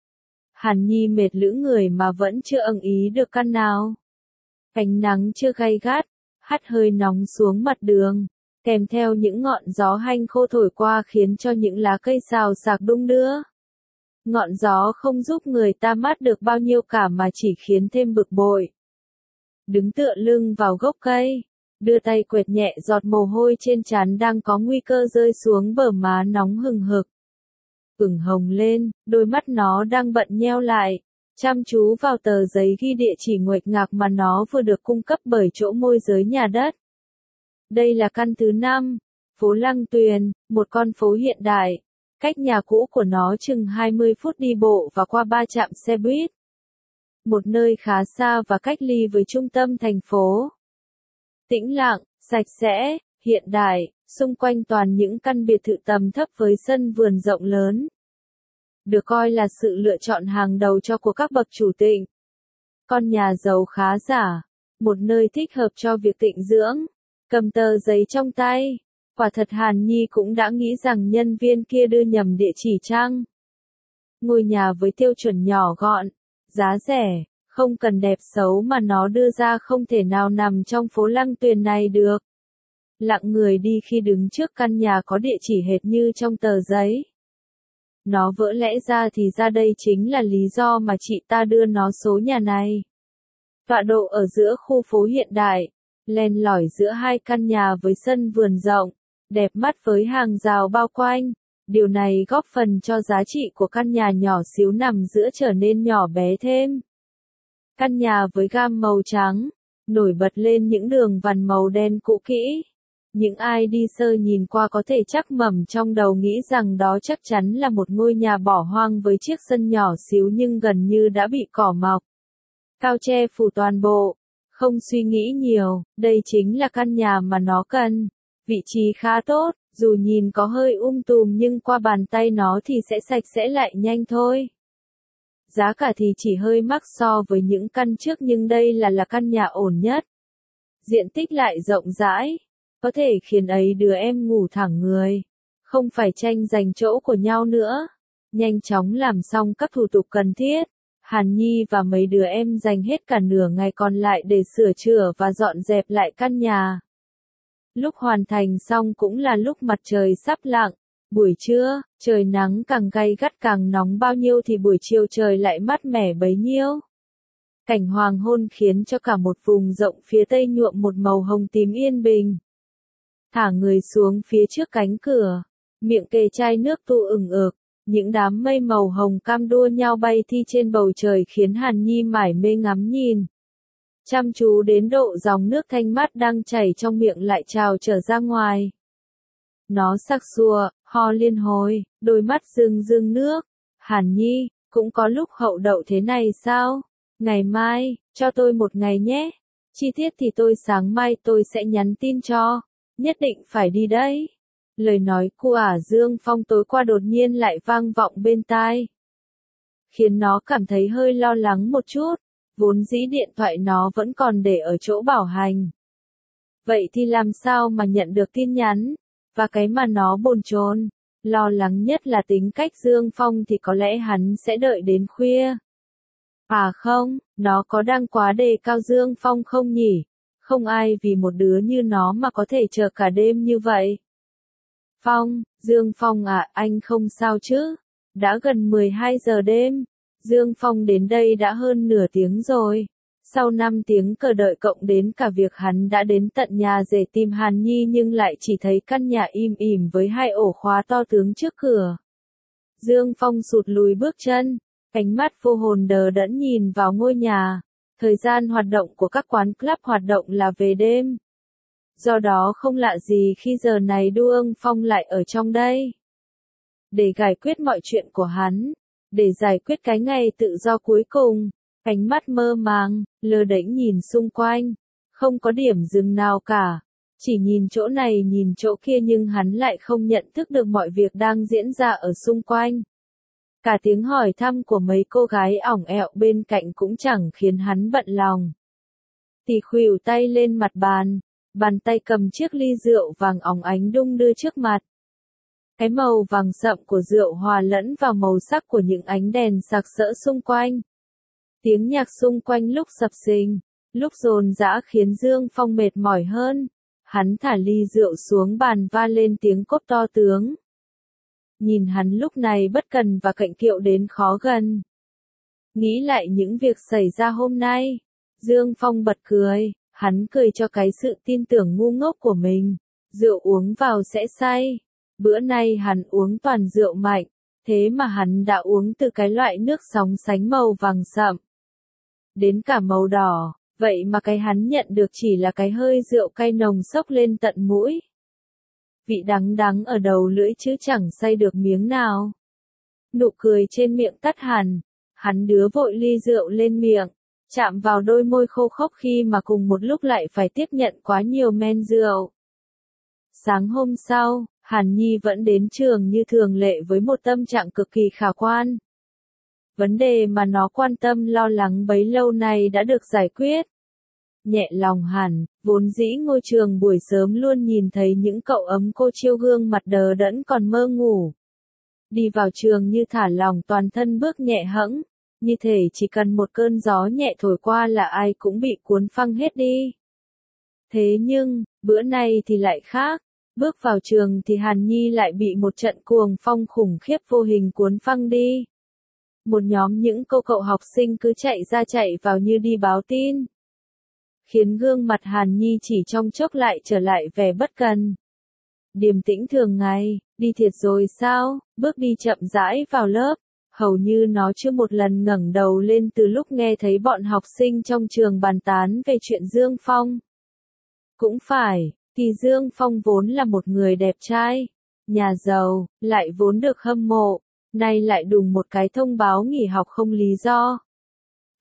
Hàn Nhi mệt lử người mà vẫn chưa ưng ý được căn nào. Ánh nắng chưa gay gắt, hắt hơi nóng xuống mặt đường, kèm theo những ngọn gió hanh khô thổi qua khiến cho những lá cây xào xạc đung đưa. Ngọn gió không giúp người ta mát được bao nhiêu cả mà chỉ khiến thêm bực bội. Đứng tựa lưng vào gốc cây, đưa tay quệt nhẹ giọt mồ hôi trên trán đang có nguy cơ rơi xuống bờ má nóng hừng hực. Ửng hồng lên, đôi mắt nó đang bận nheo lại, chăm chú vào tờ giấy ghi địa chỉ nguệch ngạc mà nó vừa được cung cấp bởi chỗ môi giới nhà đất. Đây là căn thứ năm, phố Lăng Tuyền, một con phố hiện đại. Cách nhà cũ của nó chừng hai mươi phút đi bộ và qua ba trạm xe buýt. Một nơi khá xa và cách ly với trung tâm thành phố. Tĩnh lặng, sạch sẽ, hiện đại, xung quanh toàn những căn biệt thự tầm thấp với sân vườn rộng lớn. Được coi là sự lựa chọn hàng đầu cho của các bậc chủ tịnh. Con nhà giàu khá giả, một nơi thích hợp cho việc tịnh dưỡng. Cầm tờ giấy trong tay, quả thật Hàn Nhi cũng đã nghĩ rằng nhân viên kia đưa nhầm địa chỉ chăng. Ngôi nhà với tiêu chuẩn nhỏ gọn, giá rẻ, không cần đẹp xấu mà nó đưa ra không thể nào nằm trong phố Lăng Tuyền này được. Lặng người đi khi đứng trước căn nhà có địa chỉ hệt như trong tờ giấy. Nó vỡ lẽ ra thì ra đây chính là lý do mà chị ta đưa nó số nhà này. Tọa độ ở giữa khu phố hiện đại, len lỏi giữa hai căn nhà với sân vườn rộng, đẹp mắt với hàng rào bao quanh. Điều này góp phần cho giá trị của căn nhà nhỏ xíu nằm giữa trở nên nhỏ bé thêm. Căn nhà với gam màu trắng, nổi bật lên những đường vằn màu đen cũ kỹ. Những ai đi sơ nhìn qua có thể chắc mẩm trong đầu nghĩ rằng đó chắc chắn là một ngôi nhà bỏ hoang với chiếc sân nhỏ xíu nhưng gần như đã bị cỏ mọc. cao che phủ toàn bộ. Không suy nghĩ nhiều, đây chính là căn nhà mà nó cần. Vị trí khá tốt, dù nhìn có hơi um tùm nhưng qua bàn tay nó thì sẽ sạch sẽ lại nhanh thôi. Giá cả thì chỉ hơi mắc so với những căn trước nhưng đây là là căn nhà ổn nhất. Diện tích lại rộng rãi, có thể khiến ấy đứa em ngủ thẳng người. Không phải tranh giành chỗ của nhau nữa. Nhanh chóng làm xong các thủ tục cần thiết. Hàn Nhi và mấy đứa em dành hết cả nửa ngày còn lại để sửa chữa và dọn dẹp lại căn nhà. Lúc hoàn thành xong cũng là lúc mặt trời sắp lặn. Buổi trưa, trời nắng càng gay gắt càng nóng bao nhiêu thì buổi chiều trời lại mát mẻ bấy nhiêu. Cảnh hoàng hôn khiến cho cả một vùng rộng phía tây nhuộm một màu hồng tím yên bình. Thả người xuống phía trước cánh cửa, miệng kề chai nước tu ửng ực, những đám mây màu hồng cam đua nhau bay thi trên bầu trời khiến Hàn Nhi mải mê ngắm nhìn. Chăm chú đến độ dòng nước thanh mát đang chảy trong miệng lại trào trở ra ngoài. Nó sặc sụa, ho liên hồi, đôi mắt rưng rưng nước. Hàn Nhi, cũng có lúc hậu đậu thế này sao? Ngày mai, cho tôi một ngày nhé. Chi tiết thì tôi sáng mai tôi sẽ nhắn tin cho. Nhất định phải đi đấy. Lời nói của ả Dương Phong tối qua đột nhiên lại vang vọng bên tai. Khiến nó cảm thấy hơi lo lắng một chút. Vốn dĩ điện thoại nó vẫn còn để ở chỗ bảo hành. Vậy thì làm sao mà nhận được tin nhắn? Và cái mà nó bồn chồn, lo lắng nhất là tính cách Dương Phong thì có lẽ hắn sẽ đợi đến khuya. À không, nó có đang quá đề cao Dương Phong không nhỉ? Không ai vì một đứa như nó mà có thể chờ cả đêm như vậy. Phong, Dương Phong à, anh không sao chứ? Đã gần mười hai giờ đêm. Dương Phong đến đây đã hơn nửa tiếng rồi. Sau năm tiếng chờ đợi cộng đến cả việc hắn đã đến tận nhà để tìm Hàn Nhi nhưng lại chỉ thấy căn nhà im ỉm với hai ổ khóa to tướng trước cửa. Dương Phong sụt lùi bước chân, ánh mắt vô hồn đờ đẫn nhìn vào ngôi nhà. Thời gian hoạt động của các quán club hoạt động là về đêm. Do đó không lạ gì khi giờ này Dương Phong lại ở trong đây. Để giải quyết mọi chuyện của hắn, để giải quyết cái ngày tự do cuối cùng. Ánh mắt mơ màng, lơ đễnh nhìn xung quanh, không có điểm dừng nào cả, chỉ nhìn chỗ này nhìn chỗ kia nhưng hắn lại không nhận thức được mọi việc đang diễn ra ở xung quanh. Cả tiếng hỏi thăm của mấy cô gái ỏng ẹo bên cạnh cũng chẳng khiến hắn bận lòng. Tì khuỷu tay lên mặt bàn, bàn tay cầm chiếc ly rượu vàng óng ánh đung đưa trước mặt. Cái màu vàng sậm của rượu hòa lẫn vào màu sắc của những ánh đèn sặc sỡ xung quanh. Tiếng nhạc xung quanh lúc sập sình, lúc dồn dã khiến Dương Phong mệt mỏi hơn. Hắn thả ly rượu xuống bàn va lên tiếng cốp to tướng. Nhìn hắn lúc này bất cần và cạnh kiệu đến khó gần. Nghĩ lại những việc xảy ra hôm nay, Dương Phong bật cười, hắn cười cho cái sự tin tưởng ngu ngốc của mình. Rượu uống vào sẽ say. Bữa nay hắn uống toàn rượu mạnh, thế mà hắn đã uống từ cái loại nước sóng sánh màu vàng sậm. Đến cả màu đỏ, vậy mà cái hắn nhận được chỉ là cái hơi rượu cay nồng xốc lên tận mũi. Vị đắng đắng ở đầu lưỡi chứ chẳng say được miếng nào. Nụ cười trên miệng tắt hẳn, hắn đứa vội ly rượu lên miệng, chạm vào đôi môi khô khốc khi mà cùng một lúc lại phải tiếp nhận quá nhiều men rượu. Sáng hôm sau, Hàn Nhi vẫn đến trường như thường lệ với một tâm trạng cực kỳ khả quan. Vấn đề mà nó quan tâm lo lắng bấy lâu nay đã được giải quyết. Nhẹ lòng hẳn, vốn dĩ ngôi trường buổi sớm luôn nhìn thấy những cậu ấm cô chiêu gương mặt đờ đẫn còn mơ ngủ. Đi vào trường như thả lòng toàn thân bước nhẹ hẫng, như thể chỉ cần một cơn gió nhẹ thổi qua là ai cũng bị cuốn phăng hết đi. Thế nhưng, bữa nay thì lại khác. Bước vào trường thì Hàn Nhi lại bị một trận cuồng phong khủng khiếp vô hình cuốn phăng đi. Một nhóm những cô cậu học sinh cứ chạy ra chạy vào như đi báo tin. Khiến gương mặt Hàn Nhi chỉ trong chốc lại trở lại vẻ bất cần. Điềm tĩnh thường ngày, đi thiệt rồi sao, bước đi chậm rãi vào lớp. Hầu như nó chưa một lần ngẩng đầu lên từ lúc nghe thấy bọn học sinh trong trường bàn tán về chuyện Dương Phong. Cũng phải. Thì Dương Phong vốn là một người đẹp trai, nhà giàu, lại vốn được hâm mộ, nay lại đùng một cái thông báo nghỉ học không lý do.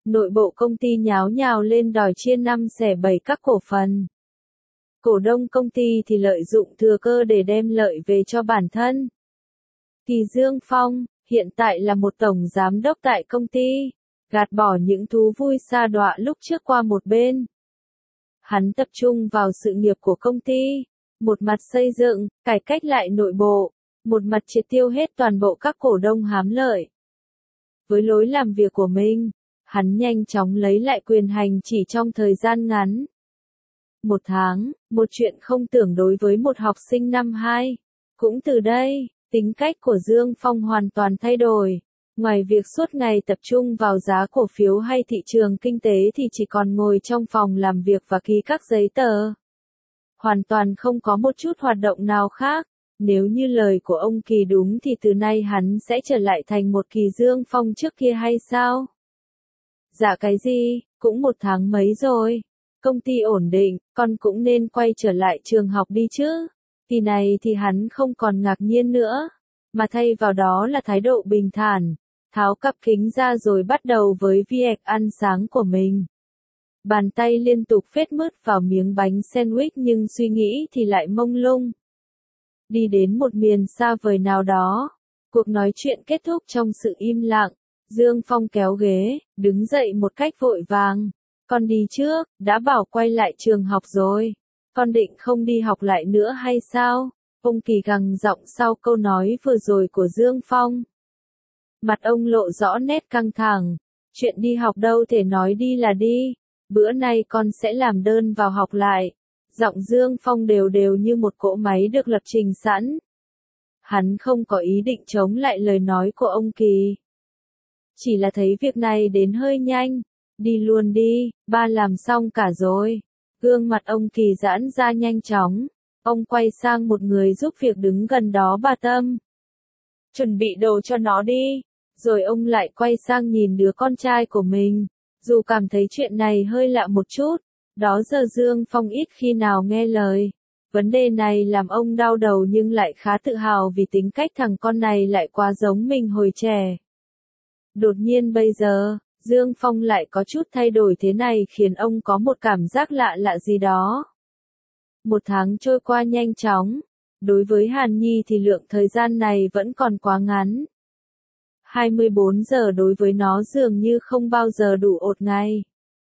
Nội bộ công ty nháo nhào lên đòi chia năm xẻ bảy các cổ phần. Cổ đông công ty thì lợi dụng thừa cơ để đem lợi về cho bản thân. Thì Dương Phong, hiện tại là một tổng giám đốc tại công ty, gạt bỏ những thú vui sa đọa lúc trước qua một bên. Hắn tập trung vào sự nghiệp của công ty, một mặt xây dựng, cải cách lại nội bộ, một mặt triệt tiêu hết toàn bộ các cổ đông hám lợi. Với lối làm việc của mình, hắn nhanh chóng lấy lại quyền hành chỉ trong thời gian ngắn. Một tháng, một chuyện không tưởng đối với một học sinh năm hai. Cũng từ đây, tính cách của Dương Phong hoàn toàn thay đổi. Ngoài việc suốt ngày tập trung vào giá cổ phiếu hay thị trường kinh tế thì chỉ còn ngồi trong phòng làm việc và ký các giấy tờ. Hoàn toàn không có một chút hoạt động nào khác. Nếu như lời của ông Kỳ đúng thì từ nay hắn sẽ trở lại thành một Kỳ Dương Phong trước kia hay sao? Dạ cái gì, cũng một tháng mấy rồi. Công ty ổn định, con cũng nên quay trở lại trường học đi chứ. Kỳ này thì hắn không còn ngạc nhiên nữa, mà thay vào đó là thái độ bình thản, tháo cặp kính ra rồi bắt đầu với việc ăn sáng của mình. Bàn tay liên tục phết mướt vào miếng bánh sandwich nhưng suy nghĩ thì lại mông lung. Đi đến một miền xa vời nào đó, cuộc nói chuyện kết thúc trong sự im lặng. Dương Phong kéo ghế, đứng dậy một cách vội vàng. Con đi trước, đã bảo quay lại trường học rồi. Con định không đi học lại nữa hay sao? Ông Kỳ gằn giọng sau câu nói vừa rồi của Dương Phong. Mặt ông lộ rõ nét căng thẳng. Chuyện đi học đâu thể nói đi là đi. Bữa nay con sẽ làm đơn vào học lại. Giọng Dương Phong đều đều như một cỗ máy được lập trình sẵn. Hắn không có ý định chống lại lời nói của ông Kỳ. Chỉ là thấy việc này đến hơi nhanh. Đi luôn đi, ba làm xong cả rồi. Gương mặt ông Kỳ giãn ra nhanh chóng. Ông quay sang một người giúp việc đứng gần đó bà Tâm. Chuẩn bị đồ cho nó đi. Rồi ông lại quay sang nhìn đứa con trai của mình. Dù cảm thấy chuyện này hơi lạ một chút. Đó giờ Dương Phong ít khi nào nghe lời. Vấn đề này làm ông đau đầu nhưng lại khá tự hào vì tính cách thằng con này lại quá giống mình hồi trẻ. Đột nhiên bây giờ, Dương Phong lại có chút thay đổi thế này khiến ông có một cảm giác lạ lạ gì đó. Một tháng trôi qua nhanh chóng. Đối với Hàn Nhi thì lượng thời gian này vẫn còn quá ngắn. hai mươi bốn giờ đối với nó dường như không bao giờ đủ ột ngày.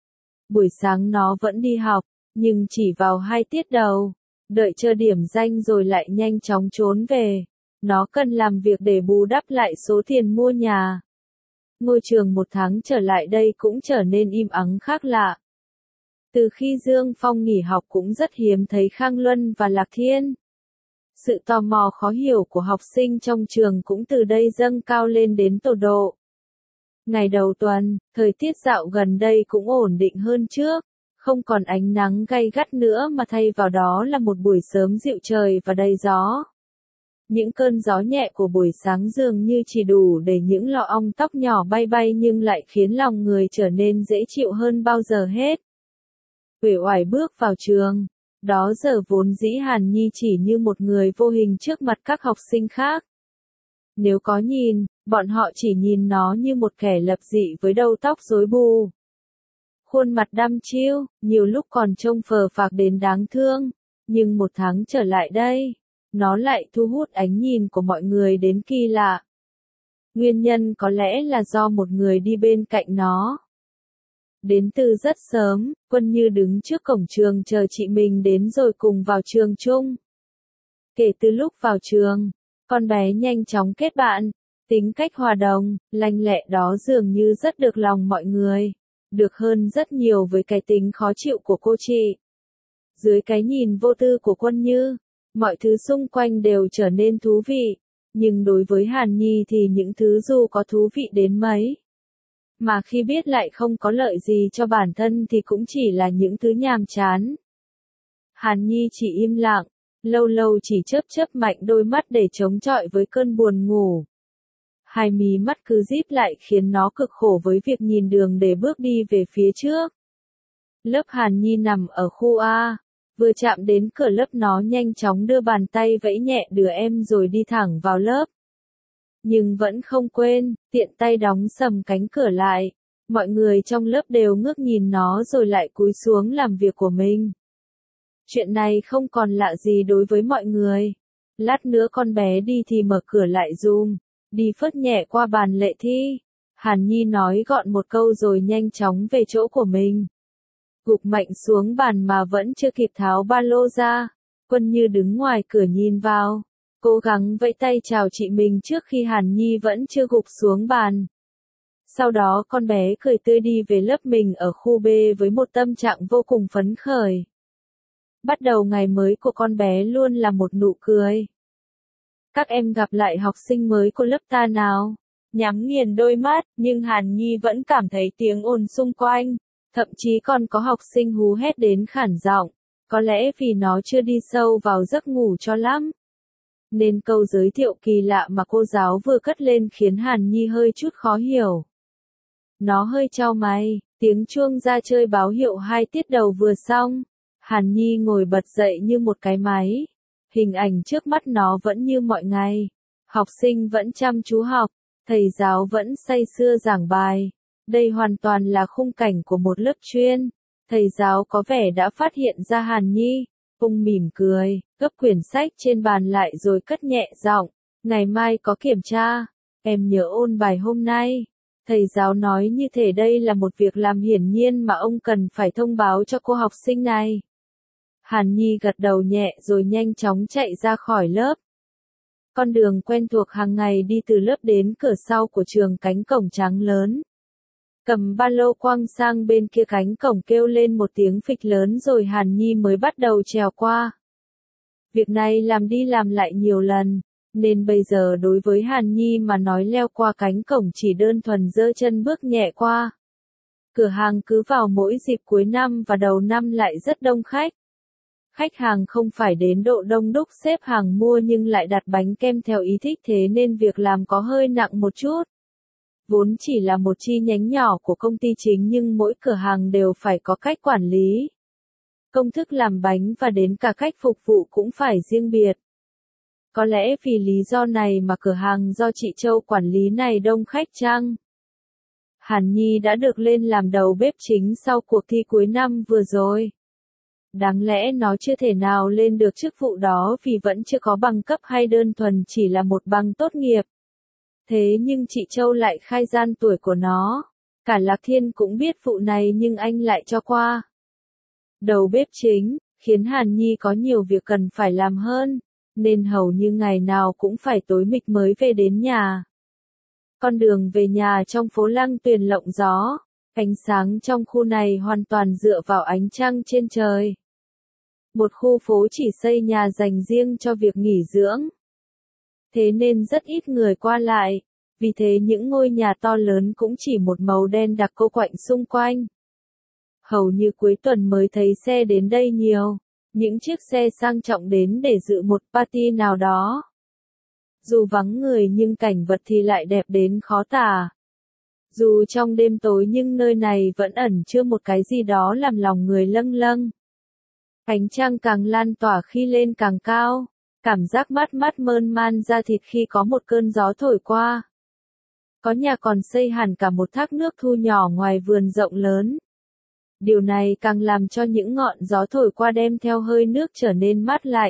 Buổi sáng nó vẫn đi học, nhưng chỉ vào hai tiết đầu. Đợi chờ điểm danh rồi lại nhanh chóng trốn về. Nó cần làm việc để bù đắp lại số tiền mua nhà. Ngôi trường một tháng trở lại đây cũng trở nên im ắng khác lạ. Từ khi Dương Phong nghỉ học cũng rất hiếm thấy Khang Luân và Lạc Thiên. Sự tò mò khó hiểu của học sinh trong trường cũng từ đây dâng cao lên đến tột độ. Ngày đầu tuần, thời tiết dạo gần đây cũng ổn định hơn trước, không còn ánh nắng gay gắt nữa mà thay vào đó là một buổi sớm dịu trời và đầy gió. Những cơn gió nhẹ của buổi sáng dường như chỉ đủ để những lọ ong tóc nhỏ bay bay nhưng lại khiến lòng người trở nên dễ chịu hơn bao giờ hết. Uể oải bước vào trường. Đó giờ vốn dĩ Hàn Nhi chỉ như một người vô hình trước mặt các học sinh khác. Nếu có nhìn, bọn họ chỉ nhìn nó như một kẻ lập dị với đầu tóc rối bù. Khuôn mặt đăm chiêu, nhiều lúc còn trông phờ phạc đến đáng thương. Nhưng một tháng trở lại đây, nó lại thu hút ánh nhìn của mọi người đến kỳ lạ. Nguyên nhân có lẽ là do một người đi bên cạnh nó. Đến từ rất sớm, Quân Như đứng trước cổng trường chờ chị mình đến rồi cùng vào trường chung. Kể từ lúc vào trường, con bé nhanh chóng kết bạn, tính cách hòa đồng, lanh lẹ đó dường như rất được lòng mọi người, được hơn rất nhiều với cái tính khó chịu của cô chị. Dưới cái nhìn vô tư của Quân Như, mọi thứ xung quanh đều trở nên thú vị, nhưng đối với Hàn Nhi thì những thứ dù có thú vị đến mấy, mà khi biết lại không có lợi gì cho bản thân thì cũng chỉ là những thứ nhàm chán. Hàn Nhi chỉ im lặng, lâu lâu chỉ chớp chớp mạnh đôi mắt để chống chọi với cơn buồn ngủ. Hai mí mắt cứ díp lại khiến nó cực khổ với việc nhìn đường để bước đi về phía trước. Lớp Hàn Nhi nằm ở khu A, vừa chạm đến cửa lớp nó nhanh chóng đưa bàn tay vẫy nhẹ đứa em rồi đi thẳng vào lớp. Nhưng vẫn không quên, tiện tay đóng sầm cánh cửa lại. Mọi người trong lớp đều ngước nhìn nó rồi lại cúi xuống làm việc của mình. Chuyện này không còn lạ gì đối với mọi người. Lát nữa con bé đi thì mở cửa lại giùm. Đi phớt nhẹ qua bàn Lệ Thi. Hàn Nhi nói gọn một câu rồi nhanh chóng về chỗ của mình. Gục mạnh xuống bàn mà vẫn chưa kịp tháo ba lô ra. Quân Như đứng ngoài cửa nhìn vào. Cố gắng vẫy tay chào chị mình trước khi Hàn Nhi vẫn chưa gục xuống bàn. Sau đó con bé cười tươi đi về lớp mình ở khu B với một tâm trạng vô cùng phấn khởi. Bắt đầu ngày mới của con bé luôn là một nụ cười. Các em gặp lại học sinh mới của lớp ta nào? Nhắm nghiền đôi mắt, nhưng Hàn Nhi vẫn cảm thấy tiếng ồn xung quanh. Thậm chí còn có học sinh hú hét đến khản giọng. Có lẽ vì nó chưa đi sâu vào giấc ngủ cho lắm. Nên câu giới thiệu kỳ lạ mà cô giáo vừa cất lên khiến Hàn Nhi hơi chút khó hiểu. Nó hơi chau mày, tiếng chuông ra chơi báo hiệu hai tiết đầu vừa xong. Hàn Nhi ngồi bật dậy như một cái máy. Hình ảnh trước mắt nó vẫn như mọi ngày. Học sinh vẫn chăm chú học, thầy giáo vẫn say sưa giảng bài. Đây hoàn toàn là khung cảnh của một lớp chuyên. Thầy giáo có vẻ đã phát hiện ra Hàn Nhi. Ông mỉm cười, gấp quyển sách trên bàn lại rồi cất nhẹ giọng. Ngày mai có kiểm tra, em nhớ ôn bài hôm nay. Thầy giáo nói như thể đây là một việc làm hiển nhiên mà ông cần phải thông báo cho cô học sinh này. Hàn Nhi gật đầu nhẹ rồi nhanh chóng chạy ra khỏi lớp. Con đường quen thuộc hàng ngày đi từ lớp đến cửa sau của trường cánh cổng trắng lớn. Cầm ba lô quăng sang bên kia cánh cổng kêu lên một tiếng phịch lớn rồi Hàn Nhi mới bắt đầu trèo qua. Việc này làm đi làm lại nhiều lần, nên bây giờ đối với Hàn Nhi mà nói leo qua cánh cổng chỉ đơn thuần giơ chân bước nhẹ qua. Cửa hàng cứ vào mỗi dịp cuối năm và đầu năm lại rất đông khách. Khách hàng không phải đến độ đông đúc xếp hàng mua nhưng lại đặt bánh kem theo ý thích thế nên việc làm có hơi nặng một chút. Vốn chỉ là một chi nhánh nhỏ của công ty chính nhưng mỗi cửa hàng đều phải có cách quản lý. Công thức làm bánh và đến cả cách phục vụ cũng phải riêng biệt. Có lẽ vì lý do này mà cửa hàng do chị Châu quản lý này đông khách chăng? Hàn Nhi đã được lên làm đầu bếp chính sau cuộc thi cuối năm vừa rồi. Đáng lẽ nó chưa thể nào lên được chức vụ đó vì vẫn chưa có bằng cấp hay đơn thuần chỉ là một bằng tốt nghiệp. Thế nhưng chị Châu lại khai gian tuổi của nó. Cả Lạc Thiên cũng biết vụ này nhưng anh lại cho qua. Đầu bếp chính, khiến Hàn Nhi có nhiều việc cần phải làm hơn, nên hầu như ngày nào cũng phải tối mịt mới về đến nhà. Con đường về nhà trong phố Lăng Tuyền lộng gió, ánh sáng trong khu này hoàn toàn dựa vào ánh trăng trên trời. Một khu phố chỉ xây nhà dành riêng cho việc nghỉ dưỡng. Thế nên rất ít người qua lại, vì thế những ngôi nhà to lớn cũng chỉ một màu đen đặc cô quạnh xung quanh. Hầu như cuối tuần mới thấy xe đến đây nhiều, những chiếc xe sang trọng đến để dự một party nào đó. Dù vắng người nhưng cảnh vật thì lại đẹp đến khó tả. Dù trong đêm tối nhưng nơi này vẫn ẩn chứa một cái gì đó làm lòng người lâng lâng. Ánh trăng càng lan tỏa khi lên càng cao, cảm giác mát mát mơn man da thịt khi có một cơn gió thổi qua. Có nhà còn xây hẳn cả một thác nước thu nhỏ ngoài vườn rộng lớn. Điều này càng làm cho những ngọn gió thổi qua đem theo hơi nước trở nên mát lạnh.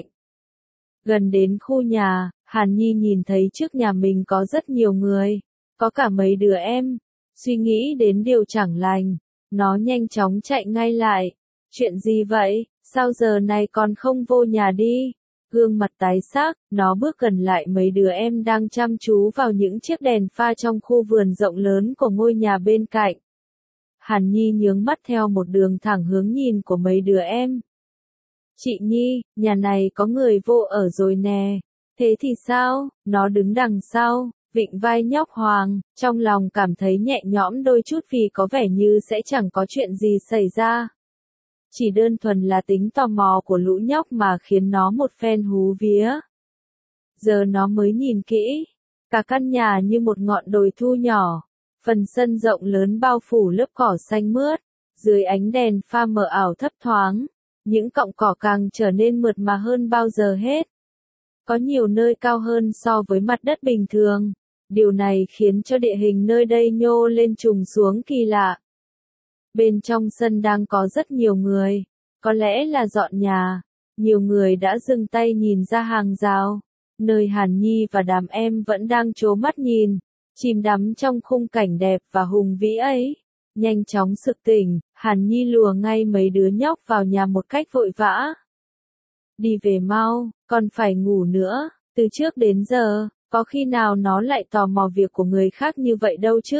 Gần đến khu nhà, Hàn Nhi nhìn thấy trước nhà mình có rất nhiều người, có cả mấy đứa em. Suy nghĩ đến điều chẳng lành, nó nhanh chóng chạy ngay lại. Chuyện gì vậy, sao giờ này còn không vô nhà đi? Gương mặt tái xác, nó bước gần lại mấy đứa em đang chăm chú vào những chiếc đèn pha trong khu vườn rộng lớn của ngôi nhà bên cạnh. Hàn Nhi nhướng mắt theo một đường thẳng hướng nhìn của mấy đứa em. Chị Nhi, nhà này có người vô ở rồi nè. Thế thì sao? Nó đứng đằng sau, vịn vai nhóc Hoàng, trong lòng cảm thấy nhẹ nhõm đôi chút vì có vẻ như sẽ chẳng có chuyện gì xảy ra. Chỉ đơn thuần là tính tò mò của lũ nhóc mà khiến nó một phen hú vía. Giờ nó mới nhìn kỹ, cả căn nhà như một ngọn đồi thu nhỏ, phần sân rộng lớn bao phủ lớp cỏ xanh mướt, dưới ánh đèn pha mờ ảo thấp thoáng, những cọng cỏ càng trở nên mượt mà hơn bao giờ hết. Có nhiều nơi cao hơn so với mặt đất bình thường, Điều này khiến cho địa hình nơi đây nhô lên trùng xuống kỳ lạ. Bên trong sân đang có rất nhiều người, có lẽ là dọn nhà. Nhiều người đã dừng tay nhìn ra hàng rào, nơi Hàn Nhi và đám em vẫn đang trố mắt nhìn, chìm đắm trong khung cảnh đẹp và hùng vĩ ấy. Nhanh chóng sực tỉnh, Hàn Nhi lùa ngay mấy đứa nhóc vào nhà một cách vội vã. Đi về mau, còn phải ngủ nữa, từ trước đến giờ, có khi nào nó lại tò mò việc của người khác như vậy đâu chứ.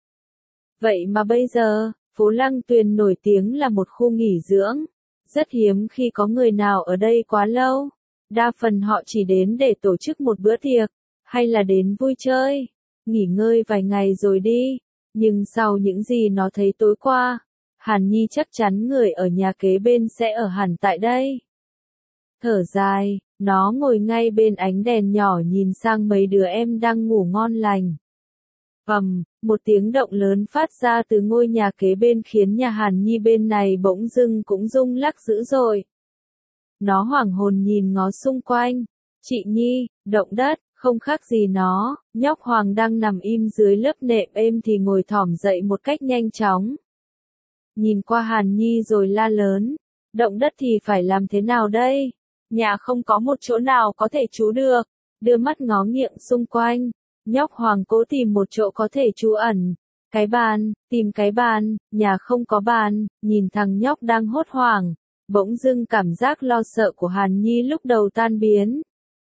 Vậy mà bây giờ, phố Lăng Tuyền nổi tiếng là một khu nghỉ dưỡng. Rất hiếm khi có người nào ở đây quá lâu. Đa phần họ chỉ đến để tổ chức một bữa tiệc, hay là đến vui chơi, nghỉ ngơi vài ngày rồi đi. Nhưng sau những gì nó thấy tối qua, Hàn Nhi chắc chắn người ở nhà kế bên sẽ ở hẳn tại đây. Thở dài, nó ngồi ngay bên ánh đèn nhỏ nhìn sang mấy đứa em đang ngủ ngon lành. Ầm, một tiếng động lớn phát ra từ ngôi nhà kế bên khiến nhà Hàn Nhi bên này bỗng dưng cũng rung lắc dữ dội. Nó hoảng hồn nhìn ngó xung quanh. Chị Nhi, động đất, không khác gì nó. Nhóc Hoàng đang nằm im dưới lớp nệm êm thì ngồi thỏm dậy một cách nhanh chóng. Nhìn qua Hàn Nhi rồi la lớn. Động đất thì phải làm thế nào đây? Nhà không có một chỗ nào có thể trú được. Đưa mắt ngó nghiêng xung quanh. Nhóc Hoàng cố tìm một chỗ có thể trú ẩn. Cái bàn, tìm cái bàn, nhà không có bàn, nhìn thằng nhóc đang hốt hoảng. Bỗng dưng cảm giác lo sợ của Hàn Nhi lúc đầu tan biến.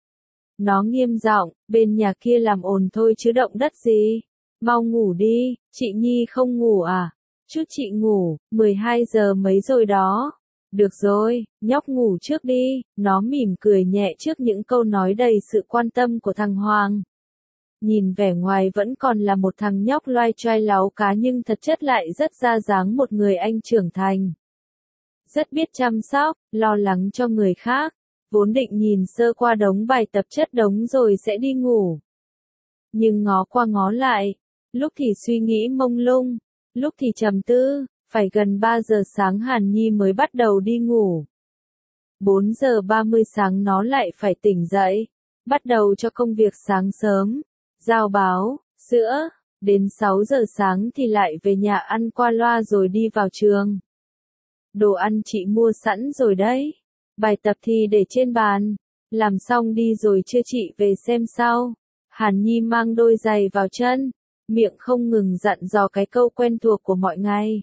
Nó nghiêm giọng, bên nhà kia làm ồn thôi chứ động đất gì. Mau ngủ đi, chị Nhi không ngủ à? Chút chị ngủ, mười hai giờ mấy rồi đó. Được rồi, nhóc ngủ trước đi. Nó mỉm cười nhẹ trước những câu nói đầy sự quan tâm của thằng Hoàng. Nhìn vẻ ngoài vẫn còn là một thằng nhóc loai choai láu cá nhưng thật chất lại rất ra dáng một người anh trưởng thành. Rất biết chăm sóc, lo lắng cho người khác. Vốn định nhìn sơ qua đống bài tập chất đống rồi sẽ đi ngủ. Nhưng ngó qua ngó lại, lúc thì suy nghĩ mông lung, lúc thì trầm tư, phải gần ba giờ sáng Hàn Nhi mới bắt đầu đi ngủ. bốn giờ ba mươi sáng nó lại phải tỉnh dậy, bắt đầu cho công việc sáng sớm, giao báo, sữa, đến sáu giờ sáng thì lại về nhà ăn qua loa rồi đi vào trường. Đồ ăn chị mua sẵn rồi đấy. Bài tập thì để trên bàn. Làm xong đi rồi chưa chị về xem sau. Hàn Nhi mang đôi giày vào chân. Miệng không ngừng dặn dò cái câu quen thuộc của mọi ngày.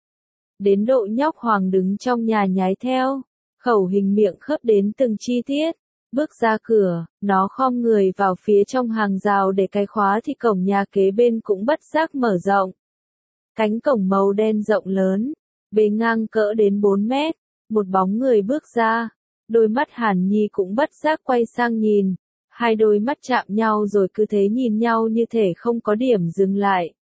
Đến độ nhóc Hoàng đứng trong nhà nhái theo. Khẩu hình miệng khớp đến từng chi tiết. Bước ra cửa, nó khom người vào phía trong hàng rào để cái khóa thì cổng nhà kế bên cũng bất giác mở rộng. Cánh cổng màu đen rộng lớn. Bề ngang cỡ đến bốn mét, một bóng người bước ra, đôi mắt Hàn Nhi cũng bất giác quay sang nhìn, hai đôi mắt chạm nhau rồi cứ thế nhìn nhau như thể không có điểm dừng lại.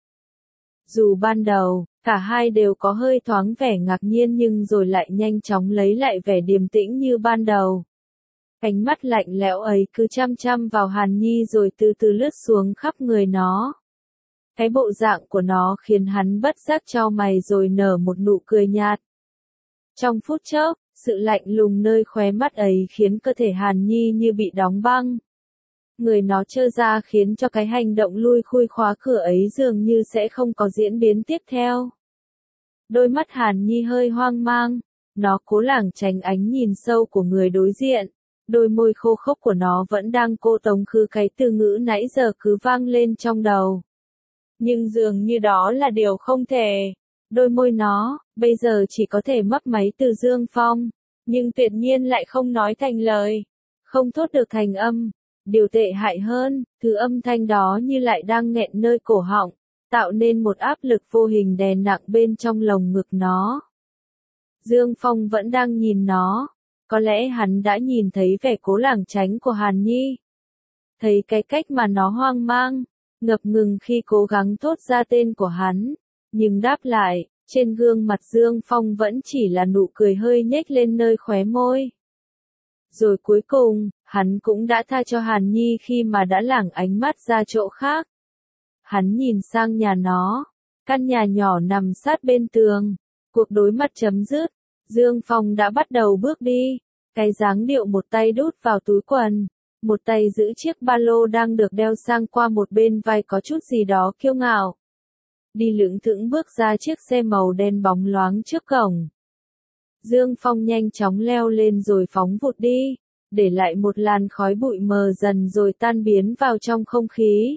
Dù ban đầu, cả hai đều có hơi thoáng vẻ ngạc nhiên nhưng rồi lại nhanh chóng lấy lại vẻ điềm tĩnh như ban đầu. Ánh mắt lạnh lẽo ấy cứ chăm chăm vào Hàn Nhi rồi từ từ lướt xuống khắp người nó. Cái bộ dạng của nó khiến hắn bất giác chau mày rồi nở một nụ cười nhạt. Trong phút chốc, sự lạnh lùng nơi khóe mắt ấy khiến cơ thể Hàn Nhi như bị đóng băng. Người nó trơ ra khiến cho cái hành động lui khui khóa cửa ấy dường như sẽ không có diễn biến tiếp theo. Đôi mắt Hàn Nhi hơi hoang mang, nó cố lảng tránh ánh nhìn sâu của người đối diện. Đôi môi khô khốc của nó vẫn đang cô tống khứ cái từ ngữ nãy giờ cứ vang lên trong đầu. Nhưng dường như đó là điều không thể. Đôi môi nó, bây giờ chỉ có thể mấp máy từ Dương Phong, nhưng tuyệt nhiên lại không nói thành lời, không thốt được thành âm. Điều tệ hại hơn, thứ âm thanh đó như lại đang nghẹn nơi cổ họng, tạo nên một áp lực vô hình đè nặng bên trong lồng ngực nó. Dương Phong vẫn đang nhìn nó, có lẽ hắn đã nhìn thấy vẻ cố lảng tránh của Hàn Nhi. Thấy cái cách mà nó hoang mang, ngập ngừng khi cố gắng thốt ra tên của hắn, nhưng đáp lại, trên gương mặt Dương Phong vẫn chỉ là nụ cười hơi nhếch lên nơi khóe môi. Rồi cuối cùng, hắn cũng đã tha cho Hàn Nhi khi mà đã lảng ánh mắt ra chỗ khác. Hắn nhìn sang nhà nó, căn nhà nhỏ nằm sát bên tường, cuộc đối mặt chấm dứt, Dương Phong đã bắt đầu bước đi, cái dáng điệu một tay đút vào túi quần, một tay giữ chiếc ba lô đang được đeo sang qua một bên vai có chút gì đó kiêu ngạo. Đi lững thững bước ra chiếc xe màu đen bóng loáng trước cổng. Dương Phong nhanh chóng leo lên rồi phóng vụt đi, để lại một làn khói bụi mờ dần rồi tan biến vào trong không khí.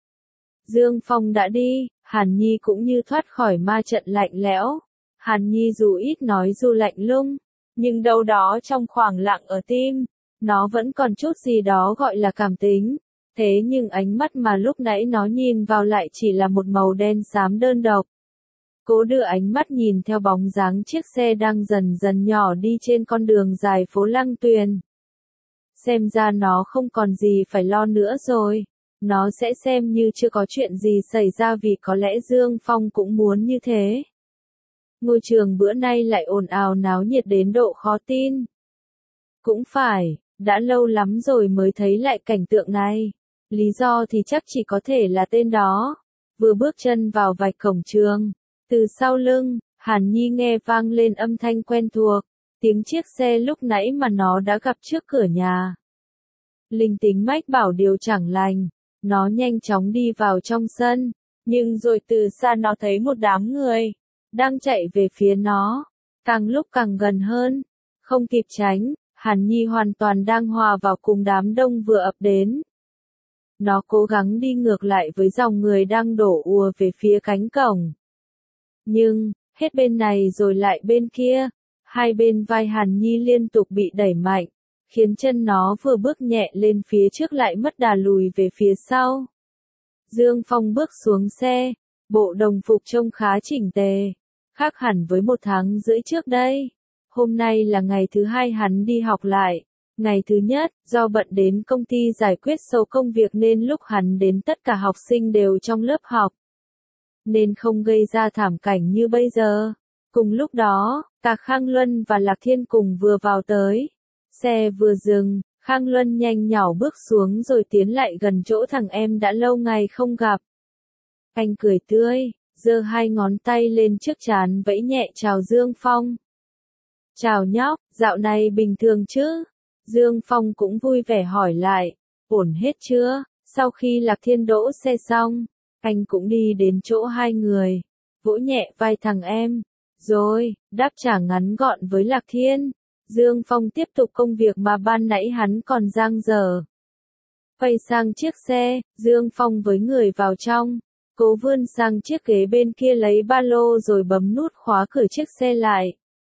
Dương Phong đã đi, Hàn Nhi cũng như thoát khỏi ma trận lạnh lẽo. Hàn Nhi dù ít nói dù lạnh lùng, nhưng đâu đó trong khoảng lặng ở tim, nó vẫn còn chút gì đó gọi là cảm tính. Thế nhưng ánh mắt mà lúc nãy nó nhìn vào lại chỉ là một màu đen xám đơn độc. Cố đưa ánh mắt nhìn theo bóng dáng chiếc xe đang dần dần nhỏ đi trên con đường dài phố Lăng Tuyền. Xem ra nó không còn gì phải lo nữa rồi. Nó sẽ xem như chưa có chuyện gì xảy ra vì có lẽ Dương Phong cũng muốn như thế. Ngôi trường bữa nay lại ồn ào náo nhiệt đến độ khó tin. Cũng phải, đã lâu lắm rồi mới thấy lại cảnh tượng này. Lý do thì chắc chỉ có thể là tên đó. Vừa bước chân vào vạch cổng trường, từ sau lưng, Hàn Nhi nghe vang lên âm thanh quen thuộc, tiếng chiếc xe lúc nãy mà nó đã gặp trước cửa nhà. Linh tính mách bảo điều chẳng lành, nó nhanh chóng đi vào trong sân, nhưng rồi từ xa nó thấy một đám người, đang chạy về phía nó, càng lúc càng gần hơn, không kịp tránh, Hàn Nhi hoàn toàn đang hòa vào cùng đám đông vừa ập đến. Nó cố gắng đi ngược lại với dòng người đang đổ ùa về phía cánh cổng. Nhưng, hết bên này rồi lại bên kia, hai bên vai Hàn Nhi liên tục bị đẩy mạnh, khiến chân nó vừa bước nhẹ lên phía trước lại mất đà lùi về phía sau. Dương Phong bước xuống xe, bộ đồng phục trông khá chỉnh tề, khác hẳn với một tháng rưỡi trước đây. Hôm nay là ngày thứ hai hắn đi học lại. Ngày thứ nhất, do bận đến công ty giải quyết số công việc nên lúc hắn đến tất cả học sinh đều trong lớp học. Nên không gây ra thảm cảnh như bây giờ. Cùng lúc đó, cả Khang Luân và Lạc Thiên cùng vừa vào tới. Xe vừa dừng, Khang Luân nhanh nhỏ bước xuống rồi tiến lại gần chỗ thằng em đã lâu ngày không gặp. Anh cười tươi, giơ hai ngón tay lên trước trán vẫy nhẹ chào Dương Phong. Chào nhóc, dạo này bình thường chứ? Dương Phong cũng vui vẻ hỏi lại, ổn hết chưa? Sau khi Lạc Thiên đỗ xe xong, anh cũng đi đến chỗ hai người, vỗ nhẹ vai thằng em, rồi, đáp trả ngắn gọn với Lạc Thiên. Dương Phong tiếp tục công việc mà ban nãy hắn còn dang dở. Quay sang chiếc xe, Dương Phong với người vào trong, cố vươn sang chiếc ghế bên kia lấy ba lô rồi bấm nút khóa cửa chiếc xe lại.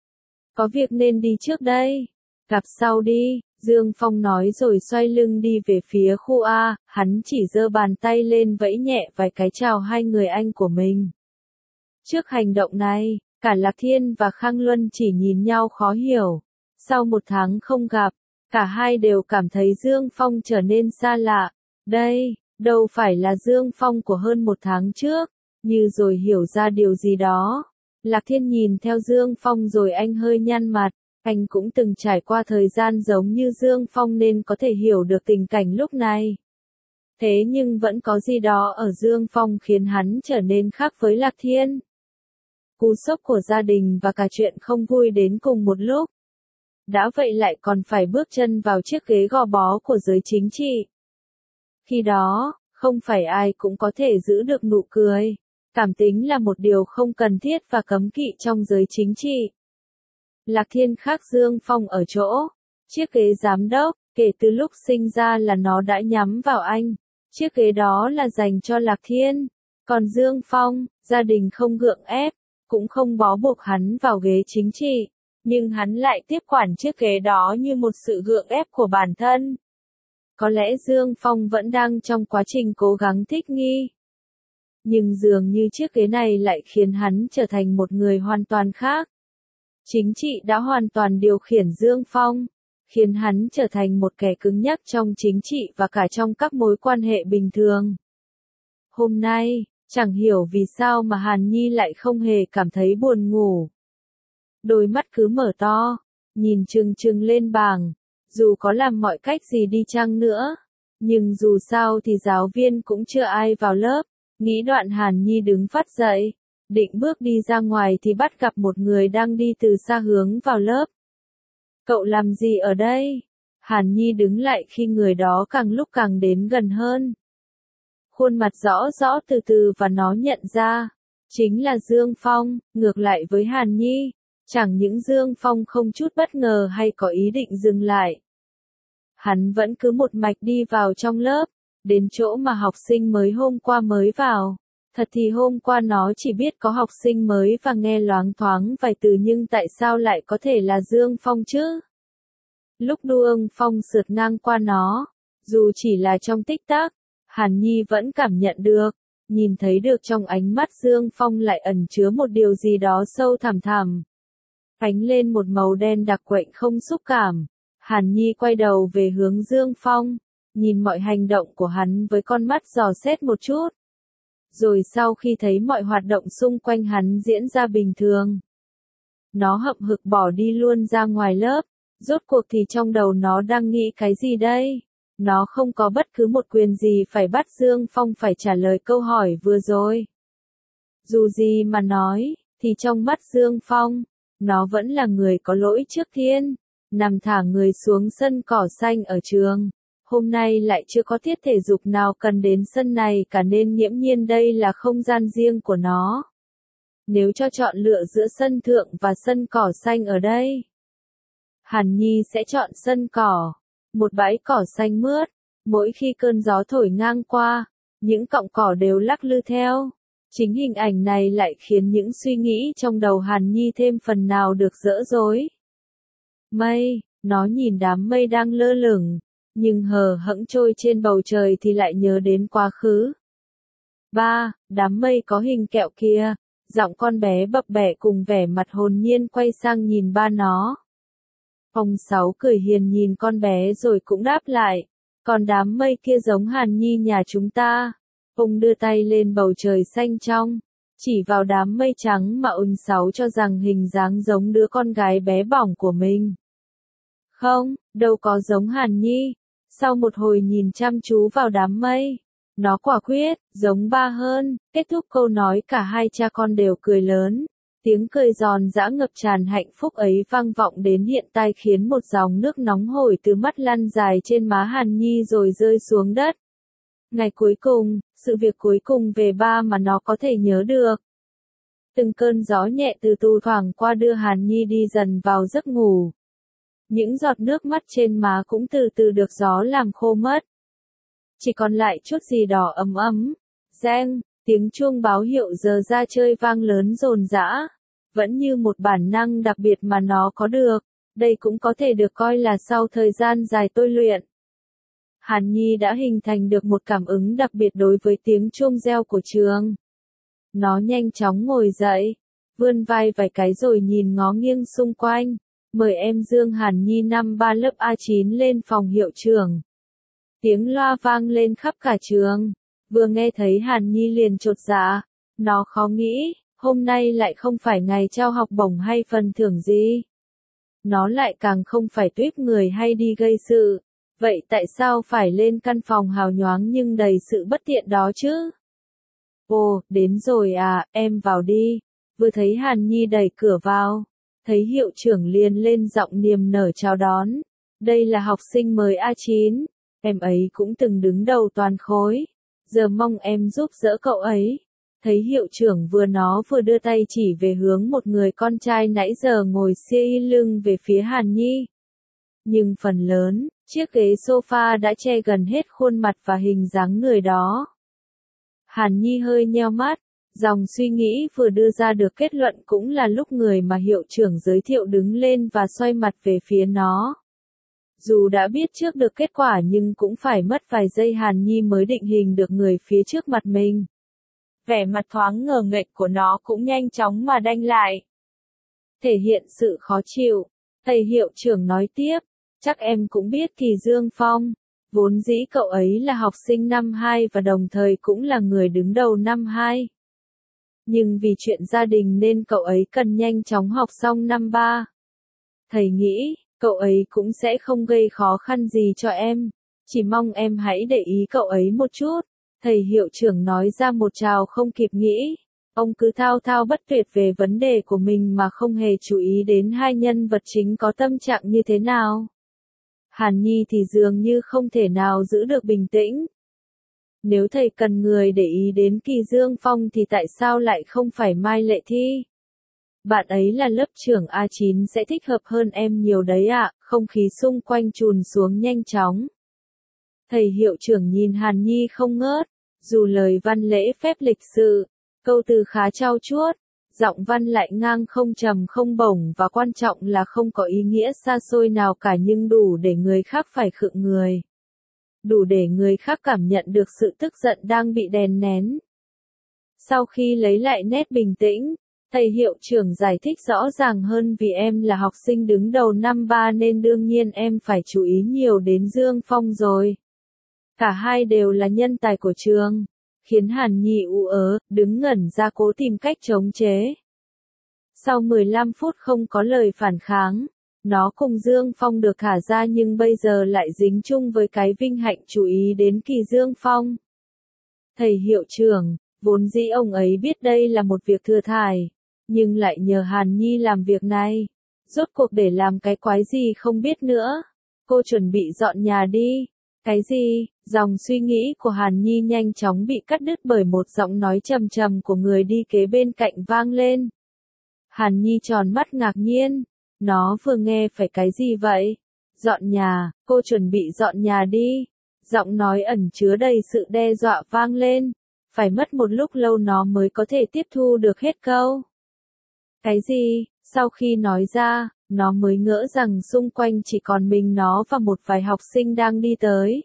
Có việc nên đi trước đây. Gặp sau đi, Dương Phong nói rồi xoay lưng đi về phía khu A, hắn chỉ giơ bàn tay lên vẫy nhẹ vài cái chào hai người anh của mình. Trước hành động này, cả Lạc Thiên và Khang Luân chỉ nhìn nhau khó hiểu. Sau một tháng không gặp, cả hai đều cảm thấy Dương Phong trở nên xa lạ. Đây, đâu phải là Dương Phong của hơn một tháng trước, như rồi hiểu ra điều gì đó. Lạc Thiên nhìn theo Dương Phong rồi anh hơi nhăn mặt. Anh cũng từng trải qua thời gian giống như Dương Phong nên có thể hiểu được tình cảnh lúc này. Thế nhưng vẫn có gì đó ở Dương Phong khiến hắn trở nên khác với Lạc Thiên. Cú sốc của gia đình và cả chuyện không vui đến cùng một lúc. Đã vậy lại còn phải bước chân vào chiếc ghế gò bó của giới chính trị. Khi đó, không phải ai cũng có thể giữ được nụ cười. Cảm tính là một điều không cần thiết và cấm kỵ trong giới chính trị. Lạc Thiên khác Dương Phong ở chỗ, chiếc ghế giám đốc, kể từ lúc sinh ra là nó đã nhắm vào anh. Chiếc ghế đó là dành cho Lạc Thiên. Còn Dương Phong, gia đình không gượng ép, cũng không bó buộc hắn vào ghế chính trị. Nhưng hắn lại tiếp quản chiếc ghế đó như một sự gượng ép của bản thân. Có lẽ Dương Phong vẫn đang trong quá trình cố gắng thích nghi. Nhưng dường như chiếc ghế này lại khiến hắn trở thành một người hoàn toàn khác. Chính trị đã hoàn toàn điều khiển Dương Phong, khiến hắn trở thành một kẻ cứng nhắc trong chính trị và cả trong các mối quan hệ bình thường. Hôm nay, chẳng hiểu vì sao mà Hàn Nhi lại không hề cảm thấy buồn ngủ. Đôi mắt cứ mở to, nhìn trừng trừng lên bảng, dù có làm mọi cách gì đi chăng nữa. Nhưng dù sao thì giáo viên cũng chưa ai vào lớp, nghĩ đoạn Hàn Nhi đứng phát dậy. Định bước đi ra ngoài thì bắt gặp một người đang đi từ xa hướng vào lớp. Cậu làm gì ở đây? Hàn Nhi đứng lại khi người đó càng lúc càng đến gần hơn. Khuôn mặt rõ rõ từ từ và nó nhận ra, chính là Dương Phong. Ngược lại với Hàn Nhi, chẳng những Dương Phong không chút bất ngờ hay có ý định dừng lại. Hắn vẫn cứ một mạch đi vào trong lớp, đến chỗ mà học sinh mới hôm qua mới vào. Thật thì hôm qua nó chỉ biết có học sinh mới và nghe loáng thoáng vài từ, nhưng tại sao lại có thể là Dương Phong chứ? Lúc Dương Phong sượt ngang qua nó, dù chỉ là trong tích tắc, Hàn Nhi vẫn cảm nhận được, nhìn thấy được trong ánh mắt Dương Phong lại ẩn chứa một điều gì đó sâu thẳm thẳm. Ánh lên một màu đen đặc quạnh không xúc cảm. Hàn Nhi quay đầu về hướng Dương Phong, nhìn mọi hành động của hắn với con mắt dò xét một chút. Rồi sau khi thấy mọi hoạt động xung quanh hắn diễn ra bình thường, nó hậm hực bỏ đi luôn ra ngoài lớp. Rốt cuộc thì trong đầu nó đang nghĩ cái gì đây? Nó không có bất cứ một quyền gì phải bắt Dương Phong phải trả lời câu hỏi vừa rồi. Dù gì mà nói, thì trong mắt Dương Phong, nó vẫn là người có lỗi trước thiên. Nằm thả người xuống sân cỏ xanh ở trường. Hôm nay lại chưa có tiết thể dục nào cần đến sân này cả, nên nghiễm nhiên đây là không gian riêng của nó. Nếu cho chọn lựa giữa sân thượng và sân cỏ xanh ở đây, Hàn Nhi sẽ chọn sân cỏ. Một bãi cỏ xanh mướt, mỗi khi cơn gió thổi ngang qua, những cọng cỏ đều lắc lư theo. Chính hình ảnh này lại khiến những suy nghĩ trong đầu Hàn Nhi thêm phần nào được dỡ dối. Mây, nó nhìn đám mây đang lơ lửng, nhưng hờ hững trôi trên bầu trời thì lại nhớ đến quá khứ. Ba, đám mây có hình kẹo kia, giọng con bé bập bẹ cùng vẻ mặt hồn nhiên quay sang nhìn ba nó. Ông Sáu cười hiền nhìn con bé rồi cũng đáp lại, còn đám mây kia giống Hàn Nhi nhà chúng ta. Ông đưa tay lên bầu trời xanh trong, chỉ vào đám mây trắng mà ông Sáu cho rằng hình dáng giống đứa con gái bé bỏng của mình. Không, đâu có giống Hàn Nhi. Sau một hồi nhìn chăm chú vào đám mây, nó quả quyết, giống ba hơn. Kết thúc câu nói cả hai cha con đều cười lớn. Tiếng cười giòn giã ngập tràn hạnh phúc ấy vang vọng đến hiện tai, khiến một dòng nước nóng hổi từ mắt lăn dài trên má Hàn Nhi rồi rơi xuống đất. Ngày cuối cùng, sự việc cuối cùng về ba mà nó có thể nhớ được. Từng cơn gió nhẹ từ từ thoảng qua đưa Hàn Nhi đi dần vào giấc ngủ. Những giọt nước mắt trên má cũng từ từ được gió làm khô mất. Chỉ còn lại chút gì đó ấm ấm. Reng, tiếng chuông báo hiệu giờ ra chơi vang lớn dồn dã. Vẫn như một bản năng đặc biệt mà nó có được. Đây cũng có thể được coi là sau thời gian dài tôi luyện, Hàn Nhi đã hình thành được một cảm ứng đặc biệt đối với tiếng chuông reo của trường. Nó nhanh chóng ngồi dậy, vươn vai vài cái rồi nhìn ngó nghiêng xung quanh. Mời em Dương Hàn Nhi năm ba lớp A chín lên phòng hiệu trưởng. Tiếng loa vang lên khắp cả trường. Vừa nghe thấy Hàn Nhi liền chột dạ. Nó khó nghĩ, hôm nay lại không phải ngày trao học bổng hay phần thưởng gì. Nó lại càng không phải tuyết người hay đi gây sự. Vậy tại sao phải lên căn phòng hào nhoáng nhưng đầy sự bất tiện đó chứ? Ồ, đến rồi à, em vào đi. Vừa thấy Hàn Nhi đẩy cửa vào, thấy hiệu trưởng liền lên giọng niềm nở chào đón. Đây là học sinh mới A chín, em ấy cũng từng đứng đầu toàn khối. Giờ mong em giúp đỡ cậu ấy. Thấy hiệu trưởng vừa nó vừa đưa tay chỉ về hướng một người con trai nãy giờ ngồi xia lưng về phía Hàn Nhi. Nhưng phần lớn, chiếc ghế sofa đã che gần hết khuôn mặt và hình dáng người đó. Hàn Nhi hơi nheo mắt, dòng suy nghĩ vừa đưa ra được kết luận cũng là lúc người mà hiệu trưởng giới thiệu đứng lên và xoay mặt về phía nó. Dù đã biết trước được kết quả nhưng cũng phải mất vài giây Hàn Nhi mới định hình được người phía trước mặt mình. Vẻ mặt thoáng ngờ nghệch của nó cũng nhanh chóng mà đanh lại. Thể hiện sự khó chịu, thầy hiệu trưởng nói tiếp, chắc em cũng biết thì Dương Phong, vốn dĩ cậu ấy là học sinh năm hai và đồng thời cũng là người đứng đầu năm hai. Nhưng vì chuyện gia đình nên cậu ấy cần nhanh chóng học xong năm ba. Thầy nghĩ, cậu ấy cũng sẽ không gây khó khăn gì cho em, chỉ mong em hãy để ý cậu ấy một chút. Thầy hiệu trưởng nói ra một trào không kịp nghĩ, ông cứ thao thao bất tuyệt về vấn đề của mình mà không hề chú ý đến hai nhân vật chính có tâm trạng như thế nào. Hàn Nhi thì dường như không thể nào giữ được bình tĩnh. Nếu thầy cần người để ý đến Kỳ Dương Phong thì tại sao lại không phải Mai Lệ Thi? Bạn ấy là lớp trưởng A chín sẽ thích hợp hơn em nhiều đấy ạ, không khí xung quanh trùn xuống nhanh chóng. Thầy hiệu trưởng nhìn Hàn Nhi không ngớt, dù lời văn lễ phép lịch sự, câu từ khá trau chuốt, giọng văn lại ngang không trầm không bổng và quan trọng là không có ý nghĩa xa xôi nào cả nhưng đủ để người khác phải khựng người. Đủ để người khác cảm nhận được sự tức giận đang bị đè nén. Sau khi lấy lại nét bình tĩnh, thầy hiệu trưởng giải thích rõ ràng hơn vì em là học sinh đứng đầu năm ba nên đương nhiên em phải chú ý nhiều đến Dương Phong rồi. Cả hai đều là nhân tài của trường, khiến Hàn Nhi ú ớ, đứng ngẩn ra cố tìm cách chống chế. Sau mười lăm phút không có lời phản kháng, nó cùng Dương Phong được thả ra nhưng bây giờ lại dính chung với cái vinh hạnh chú ý đến Kỳ Dương Phong. Thầy hiệu trưởng, vốn dĩ ông ấy biết đây là một việc thừa thải, nhưng lại nhờ Hàn Nhi làm việc này. Rốt cuộc để làm cái quái gì không biết nữa. Cô chuẩn bị dọn nhà đi. Cái gì? Dòng suy nghĩ của Hàn Nhi nhanh chóng bị cắt đứt bởi một giọng nói trầm trầm của người đi kế bên cạnh vang lên. Hàn Nhi tròn mắt ngạc nhiên. Nó vừa nghe phải cái gì vậy? Dọn nhà, cô chuẩn bị dọn nhà đi. Giọng nói ẩn chứa đầy sự đe dọa vang lên. Phải mất một lúc lâu nó mới có thể tiếp thu được hết câu. Cái gì? Sau khi nói ra, nó mới ngỡ rằng xung quanh chỉ còn mình nó và một vài học sinh đang đi tới.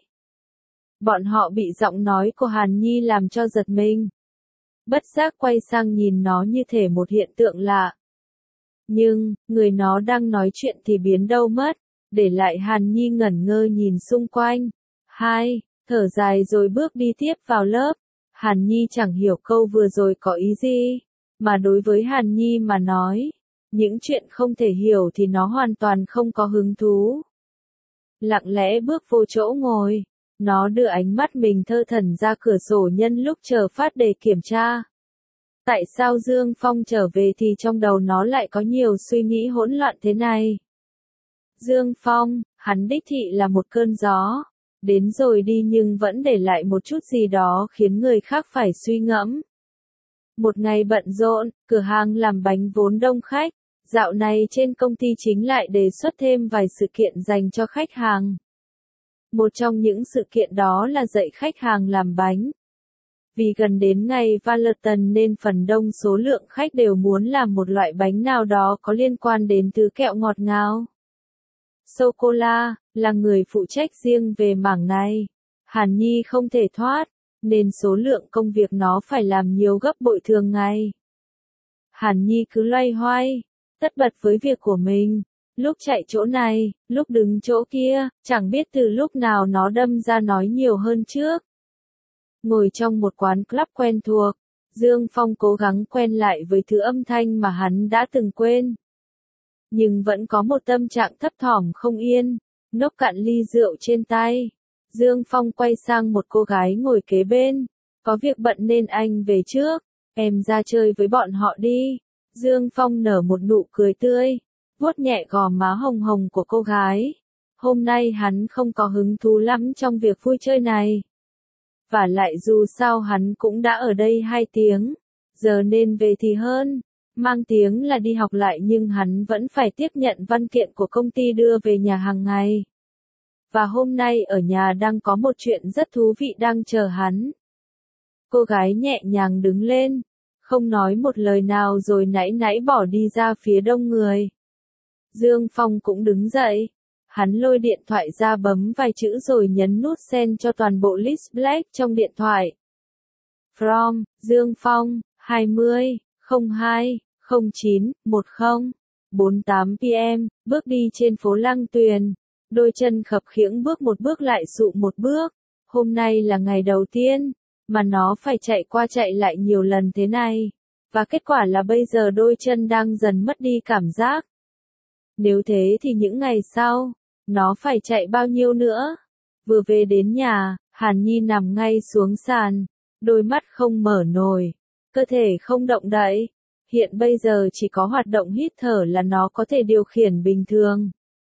Bọn họ bị giọng nói của Hàn Nhi làm cho giật mình. Bất giác quay sang nhìn nó như thể một hiện tượng lạ. Nhưng, người nó đang nói chuyện thì biến đâu mất, để lại Hàn Nhi ngẩn ngơ nhìn xung quanh. Hai, thở dài rồi bước đi tiếp vào lớp. Hàn Nhi chẳng hiểu câu vừa rồi có ý gì, mà đối với Hàn Nhi mà nói, những chuyện không thể hiểu thì nó hoàn toàn không có hứng thú. Lặng lẽ bước vô chỗ ngồi, nó đưa ánh mắt mình thơ thẩn ra cửa sổ nhân lúc chờ phát đề kiểm tra. Tại sao Dương Phong trở về thì trong đầu nó lại có nhiều suy nghĩ hỗn loạn thế này? Dương Phong, hắn đích thị là một cơn gió, đến rồi đi nhưng vẫn để lại một chút gì đó khiến người khác phải suy ngẫm. Một ngày bận rộn, cửa hàng làm bánh vốn đông khách, dạo này trên công ty chính lại đề xuất thêm vài sự kiện dành cho khách hàng. Một trong những sự kiện đó là dạy khách hàng làm bánh. Vì gần đến ngày Valentine nên phần đông số lượng khách đều muốn làm một loại bánh nào đó có liên quan đến thứ kẹo ngọt ngào. Sô-cô-la là người phụ trách riêng về mảng này. Hàn Nhi không thể thoát, nên số lượng công việc nó phải làm nhiều gấp bội thường ngày. Hàn Nhi cứ loay hoay, tất bật với việc của mình, lúc chạy chỗ này, lúc đứng chỗ kia, chẳng biết từ lúc nào nó đâm ra nói nhiều hơn trước. Ngồi trong một quán club quen thuộc, Dương Phong cố gắng quen lại với thứ âm thanh mà hắn đã từng quên. Nhưng vẫn có một tâm trạng thấp thỏm không yên, nốc cạn ly rượu trên tay. Dương Phong quay sang một cô gái ngồi kế bên. Có việc bận nên anh về trước, em ra chơi với bọn họ đi. Dương Phong nở một nụ cười tươi, vuốt nhẹ gò má hồng hồng của cô gái. Hôm nay hắn không có hứng thú lắm trong việc vui chơi này. Và lại dù sao hắn cũng đã ở đây hai tiếng, giờ nên về thì hơn. Mang tiếng là đi học lại nhưng hắn vẫn phải tiếp nhận văn kiện của công ty đưa về nhà hàng ngày. Và hôm nay ở nhà đang có một chuyện rất thú vị đang chờ hắn. Cô gái nhẹ nhàng đứng lên, không nói một lời nào rồi nãy nãy bỏ đi ra phía đông người. Dương Phong cũng đứng dậy. Hắn lôi điện thoại ra bấm vài chữ rồi nhấn nút send cho toàn bộ list black trong điện thoại. From, Dương Phong, hai mươi, không hai, không chín, mười, bốn mươi tám p m, bước đi trên phố Lăng Tuyền. Đôi chân khập khiễng bước một bước lại sụ một bước. Hôm nay là ngày đầu tiên, mà nó phải chạy qua chạy lại nhiều lần thế này. Và kết quả là bây giờ đôi chân đang dần mất đi cảm giác. Nếu thế thì những ngày sau, nó phải chạy bao nhiêu nữa? Vừa về đến nhà, Hàn Nhi nằm ngay xuống sàn, đôi mắt không mở nổi, cơ thể không động đậy. Hiện bây giờ chỉ có hoạt động hít thở là nó có thể điều khiển bình thường.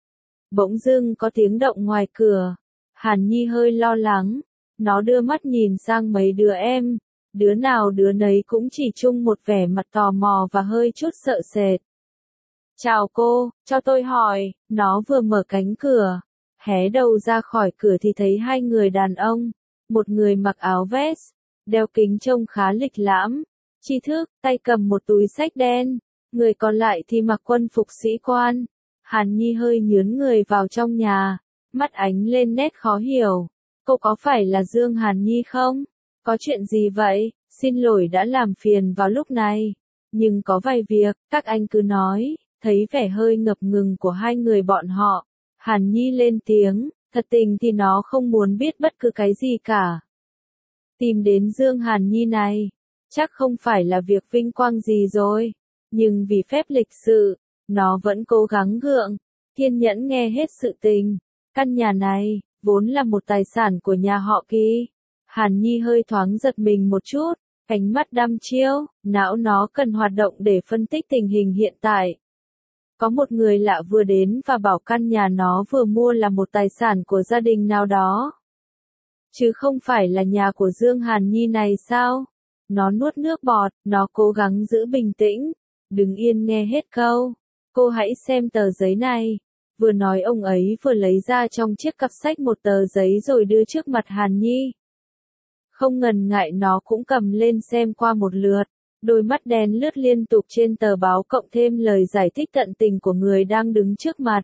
Bỗng dưng có tiếng động ngoài cửa. Hàn Nhi hơi lo lắng. Nó đưa mắt nhìn sang mấy đứa em. Đứa nào đứa nấy cũng chỉ chung một vẻ mặt tò mò và hơi chút sợ sệt. Chào cô, cho tôi hỏi, nó vừa mở cánh cửa. Hé đầu ra khỏi cửa thì thấy hai người đàn ông. Một người mặc áo vest, đeo kính trông khá lịch lãm, tri thức, tay cầm một túi xách đen. Người còn lại thì mặc quân phục sĩ quan. Hàn Nhi hơi nhướng người vào trong nhà, mắt ánh lên nét khó hiểu. Cô có phải là Dương Hàn Nhi không? Có chuyện gì vậy? Xin lỗi đã làm phiền vào lúc này. Nhưng có vài việc, các anh cứ nói. Thấy vẻ hơi ngập ngừng của hai người bọn họ. Hàn Nhi lên tiếng, thật tình thì nó không muốn biết bất cứ cái gì cả. Tìm đến Dương Hàn Nhi này, chắc không phải là việc vinh quang gì rồi. Nhưng vì phép lịch sự, nó vẫn cố gắng gượng, kiên nhẫn nghe hết sự tình. Căn nhà này, vốn là một tài sản của nhà họ Kỳ. Hàn Nhi hơi thoáng giật mình một chút, ánh mắt đăm chiêu, não nó cần hoạt động để phân tích tình hình hiện tại. Có một người lạ vừa đến và bảo căn nhà nó vừa mua là một tài sản của gia đình nào đó. Chứ không phải là nhà của Dương Hàn Nhi này sao? Nó nuốt nước bọt, nó cố gắng giữ bình tĩnh. Đứng yên nghe hết câu. Cô hãy xem tờ giấy này. Vừa nói ông ấy vừa lấy ra trong chiếc cặp sách một tờ giấy rồi đưa trước mặt Hàn Nhi. Không ngần ngại nó cũng cầm lên xem qua một lượt. Đôi mắt đen lướt liên tục trên tờ báo cộng thêm lời giải thích tận tình của người đang đứng trước mặt.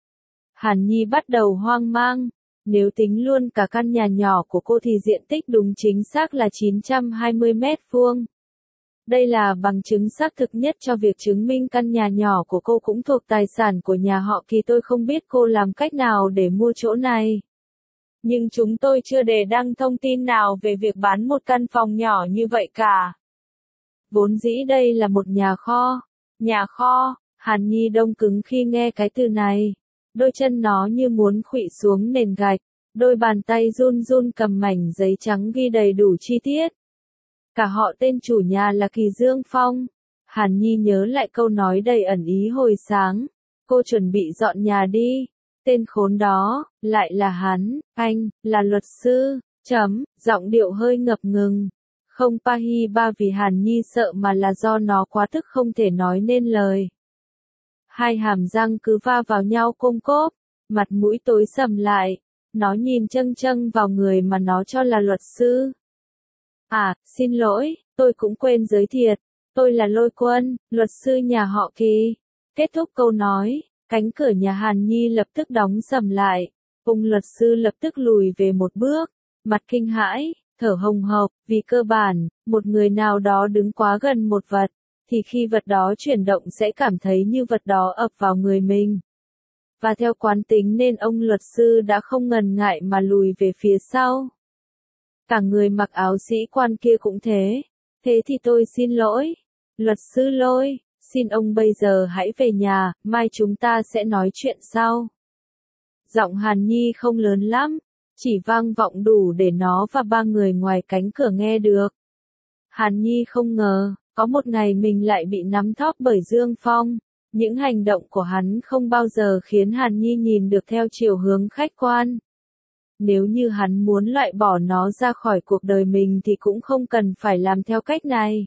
Hàn Nhi bắt đầu hoang mang. Nếu tính luôn cả căn nhà nhỏ của cô thì diện tích đúng chính xác là chín trăm hai mươi mét vuông. Đây là bằng chứng xác thực nhất cho việc chứng minh căn nhà nhỏ của cô cũng thuộc tài sản của nhà họ Kỳ. Tôi không biết cô làm cách nào để mua chỗ này. Nhưng chúng tôi chưa để đăng thông tin nào về việc bán một căn phòng nhỏ như vậy cả. Vốn dĩ đây là một nhà kho. Nhà kho, Hàn Nhi đông cứng khi nghe cái từ này. Đôi chân nó như muốn khuỵu xuống nền gạch. Đôi bàn tay run run cầm mảnh giấy trắng ghi đầy đủ chi tiết. Cả họ tên chủ nhà là Kỳ Dương Phong. Hàn Nhi nhớ lại câu nói đầy ẩn ý hồi sáng. Cô chuẩn bị dọn nhà đi. Tên khốn đó, lại là hắn, anh, là luật sư, chấm, giọng điệu hơi ngập ngừng. Không pa hi ba vì Hàn Nhi sợ mà là do nó quá tức không thể nói nên lời. Hai hàm răng cứ va vào nhau côm cốp, mặt mũi tối sầm lại. Nó nhìn châng châng vào người mà nó cho là luật sư. À, xin lỗi, tôi cũng quên giới thiệu. Tôi là Lôi Quân, luật sư nhà họ Kỳ. Kết thúc câu nói, cánh cửa nhà Hàn Nhi lập tức đóng sầm lại. Ông luật sư lập tức lùi về một bước, mặt kinh hãi, thở hồng hộc, vì cơ bản, một người nào đó đứng quá gần một vật, thì khi vật đó chuyển động sẽ cảm thấy như vật đó ập vào người mình. Và theo quán tính nên ông luật sư đã không ngần ngại mà lùi về phía sau. Cả người mặc áo sĩ quan kia cũng thế. Thế thì tôi xin lỗi. Luật sư Lôi, xin ông bây giờ hãy về nhà, mai chúng ta sẽ nói chuyện sau. Giọng Hàn Nhi không lớn lắm, chỉ vang vọng đủ để nó và ba người ngoài cánh cửa nghe được. Hàn Nhi không ngờ, có một ngày mình lại bị nắm thóp bởi Dương Phong. Những hành động của hắn không bao giờ khiến Hàn Nhi nhìn được theo chiều hướng khách quan. Nếu như hắn muốn loại bỏ nó ra khỏi cuộc đời mình thì cũng không cần phải làm theo cách này.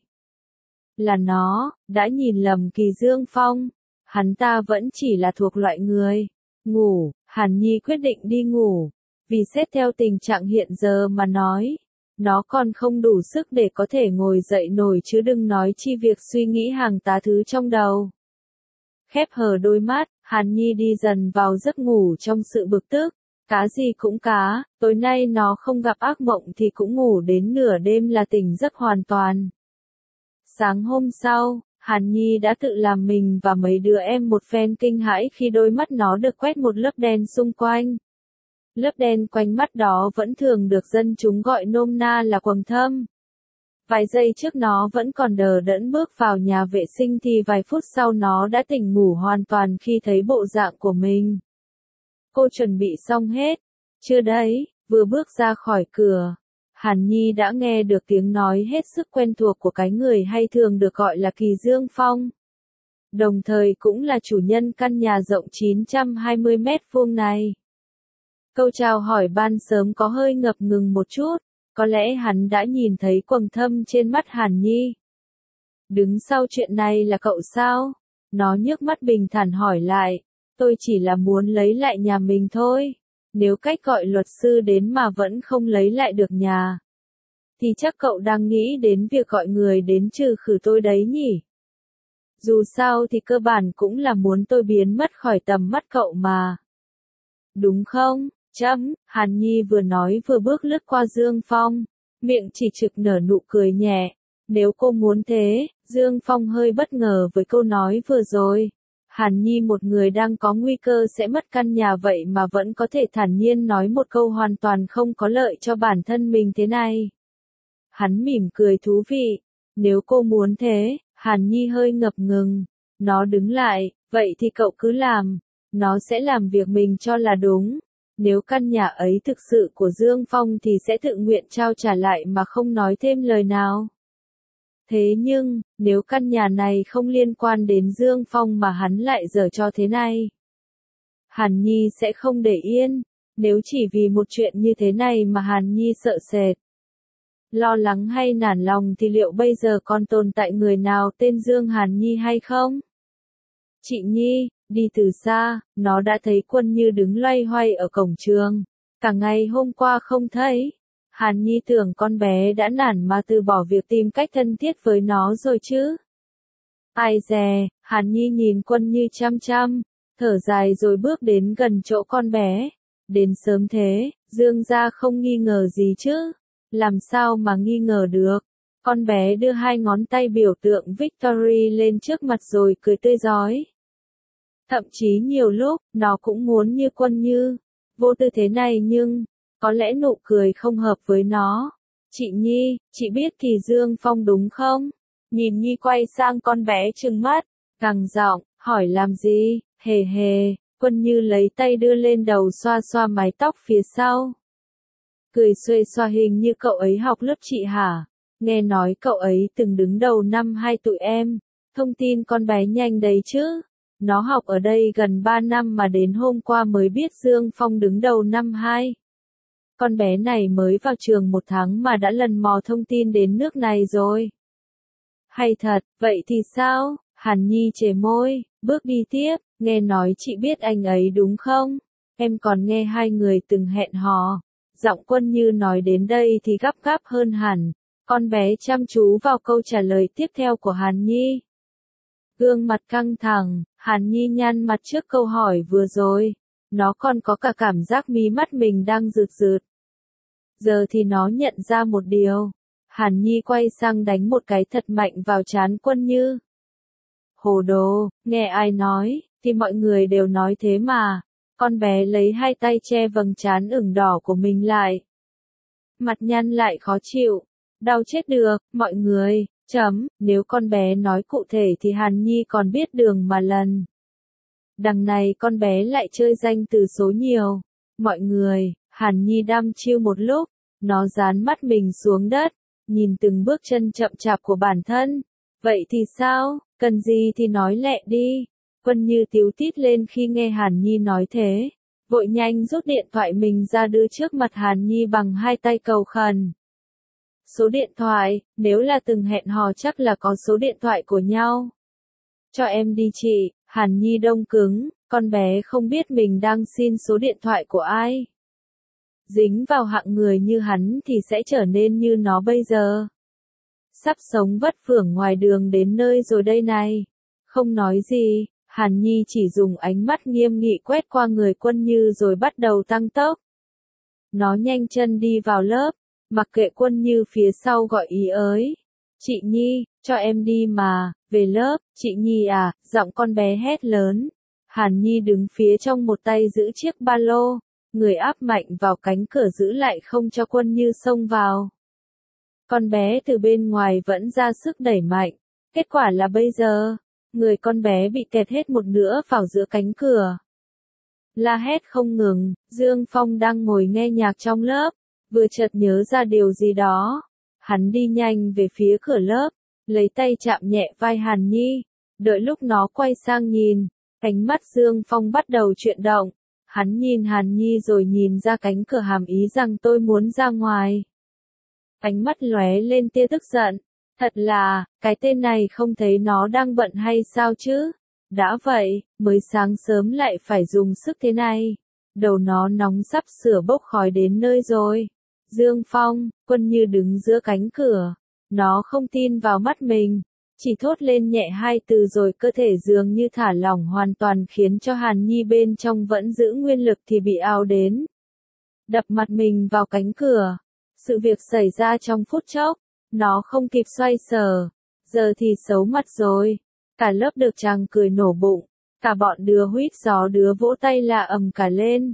Là nó, đã nhìn lầm Kỳ Dương Phong. Hắn ta vẫn chỉ là thuộc loại người ngủ. Hàn Nhi quyết định đi ngủ. Vì xét theo tình trạng hiện giờ mà nói, nó còn không đủ sức để có thể ngồi dậy nổi chứ đừng nói chi việc suy nghĩ hàng tá thứ trong đầu. Khép hờ đôi mắt, Hàn Nhi đi dần vào giấc ngủ trong sự bực tức. Cá gì cũng cá, tối nay nó không gặp ác mộng thì cũng ngủ đến nửa đêm là tỉnh giấc hoàn toàn. Sáng hôm sau, Hàn Nhi đã tự làm mình và mấy đứa em một phen kinh hãi khi đôi mắt nó được quét một lớp đen xung quanh. Lớp đen quanh mắt đó vẫn thường được dân chúng gọi nôm na là quầng thâm. Vài giây trước nó vẫn còn đờ đẫn bước vào nhà vệ sinh thì vài phút sau nó đã tỉnh ngủ hoàn toàn khi thấy bộ dạng của mình. Cô chuẩn bị xong hết. Chưa đấy, vừa bước ra khỏi cửa. Hàn Nhi đã nghe được tiếng nói hết sức quen thuộc của cái người hay thường được gọi là Kỳ Dương Phong. đồng thời cũng là chủ nhân căn nhà rộng chín trăm hai mươi mét vuông này. Câu chào hỏi ban sớm có hơi ngập ngừng một chút, có lẽ hắn đã nhìn thấy quầng thâm trên mắt Hàn Nhi. Đứng sau chuyện này là cậu sao? Nó nhức mắt bình thản hỏi lại, tôi chỉ là muốn lấy lại nhà mình thôi. Nếu cách gọi luật sư đến mà vẫn không lấy lại được nhà, thì chắc cậu đang nghĩ đến việc gọi người đến trừ khử tôi đấy nhỉ? Dù sao thì cơ bản cũng là muốn tôi biến mất khỏi tầm mắt cậu mà. Đúng không? Chấm, Hàn Nhi vừa nói vừa bước lướt qua Dương Phong, miệng chỉ trực nở nụ cười nhẹ. Nếu cô muốn thế, Dương Phong hơi bất ngờ với câu nói vừa rồi. Hàn Nhi một người đang có nguy cơ sẽ mất căn nhà vậy mà vẫn có thể thản nhiên nói một câu hoàn toàn không có lợi cho bản thân mình thế này. Hắn mỉm cười thú vị. Nếu cô muốn thế, Hàn Nhi hơi ngập ngừng. Nó đứng lại, vậy thì cậu cứ làm. Nó sẽ làm việc mình cho là đúng. Nếu căn nhà ấy thực sự của Dương Phong thì sẽ tự nguyện trao trả lại mà không nói thêm lời nào. Thế nhưng, nếu căn nhà này không liên quan đến Dương Phong mà hắn lại giở cho thế này, Hàn Nhi sẽ không để yên. Nếu chỉ vì một chuyện như thế này mà Hàn Nhi sợ sệt, lo lắng hay nản lòng thì liệu bây giờ còn tồn tại người nào tên Dương Hàn Nhi hay không? Chị Nhi, đi từ xa, nó đã thấy Quân Như đứng loay hoay ở cổng trường. Cả ngày hôm qua không thấy. Hàn Nhi tưởng con bé đã nản mà từ bỏ việc tìm cách thân thiết với nó rồi chứ. Ai dè, Hàn Nhi nhìn Quân Như chăm chăm, thở dài rồi bước đến gần chỗ con bé. Đến sớm thế, Dương gia không nghi ngờ gì chứ. Làm sao mà nghi ngờ được. Con bé đưa hai ngón tay biểu tượng Victory lên trước mặt rồi cười tươi rói. Thậm chí nhiều lúc, nó cũng muốn như Quân Như. Vô tư thế này nhưng, có lẽ nụ cười không hợp với nó. Chị Nhi, chị biết Kỳ Dương Phong đúng không? Nhìn Nhi quay sang con bé trừng mắt, gằn giọng, hỏi làm gì, hề hề. Quân Như lấy tay đưa lên đầu xoa xoa mái tóc phía sau. Cười xuề xoa hình như cậu ấy học lớp chị hả? Nghe nói cậu ấy từng đứng đầu năm hai tụi em. Thông tin con bé nhanh đấy chứ. Nó học ở đây gần ba năm mà đến hôm qua mới biết Dương Phong đứng đầu năm hai. Con bé này mới vào trường một tháng mà đã lần mò thông tin đến nước này rồi. Hay thật, vậy thì sao? Hàn Nhi chề môi, bước đi tiếp, nghe nói chị biết anh ấy đúng không? Em còn nghe hai người từng hẹn hò. Giọng Quân Như nói đến đây thì gấp gáp hơn hẳn. Con bé chăm chú vào câu trả lời tiếp theo của Hàn Nhi. Gương mặt căng thẳng, Hàn Nhi nhăn mặt trước câu hỏi vừa rồi. Nó còn có cả cảm giác mí mắt mình đang rượt rượt. Giờ thì nó nhận ra một điều. Hàn Nhi quay sang đánh một cái thật mạnh vào trán Quân Như. Hồ đồ, nghe ai nói, thì mọi người đều nói thế mà. Con bé lấy hai tay che vầng trán ửng đỏ của mình lại. Mặt nhăn lại khó chịu. Đau chết được, mọi người, chấm, nếu con bé nói cụ thể thì Hàn Nhi còn biết đường mà lần. Đằng này con bé lại chơi danh từ số nhiều. Mọi người, Hàn Nhi đăm chiêu một lúc, nó dán mắt mình xuống đất, nhìn từng bước chân chậm chạp của bản thân. Vậy thì sao, cần gì thì nói lẹ đi. Quân Như tíu tít lên khi nghe Hàn Nhi nói thế. Vội nhanh rút điện thoại mình ra đưa trước mặt Hàn Nhi bằng hai tay cầu khẩn. Số điện thoại, nếu là từng hẹn hò chắc là có số điện thoại của nhau. Cho em đi chị, Hàn Nhi đông cứng, con bé không biết mình đang xin số điện thoại của ai. Dính vào hạng người như hắn thì sẽ trở nên như nó bây giờ. Sắp sống vất vưởng ngoài đường đến nơi rồi đây này. Không nói gì, Hàn Nhi chỉ dùng ánh mắt nghiêm nghị quét qua người Quân Như rồi bắt đầu tăng tốc. Nó nhanh chân đi vào lớp, mặc kệ Quân Như phía sau gọi ý ới. Chị Nhi, cho em đi mà, về lớp, chị Nhi à, giọng con bé hét lớn. Hàn Nhi đứng phía trong một tay giữ chiếc ba lô, người áp mạnh vào cánh cửa giữ lại không cho Quân Như xông vào. Con bé từ bên ngoài vẫn ra sức đẩy mạnh, kết quả là bây giờ, người con bé bị kẹt hết một nửa vào giữa cánh cửa. La hét không ngừng, Dương Phong đang ngồi nghe nhạc trong lớp, vừa chợt nhớ ra điều gì đó. Hắn đi nhanh về phía cửa lớp, lấy tay chạm nhẹ vai Hàn Nhi. Đợi lúc nó quay sang nhìn, ánh mắt Dương Phong bắt đầu chuyển động. Hắn nhìn Hàn Nhi rồi nhìn ra cánh cửa hàm ý rằng tôi muốn ra ngoài. Ánh mắt lóe lên tia tức giận. Thật là, cái tên này không thấy nó đang bận hay sao chứ? Đã vậy, mới sáng sớm lại phải dùng sức thế này. Đầu nó nóng sắp sửa bốc khói đến nơi rồi. Dương Phong, Quân Như đứng giữa cánh cửa. Nó không tin vào mắt mình. Chỉ thốt lên nhẹ hai từ rồi cơ thể dường như thả lỏng hoàn toàn khiến cho Hàn Nhi bên trong vẫn giữ nguyên lực thì bị ào đến. Đập mặt mình vào cánh cửa. Sự việc xảy ra trong phút chốc. Nó không kịp xoay sở. Giờ thì xấu mặt rồi. Cả lớp được chàng cười nổ bụng. Cả bọn đứa huýt gió đứa vỗ tay là ầm cả lên.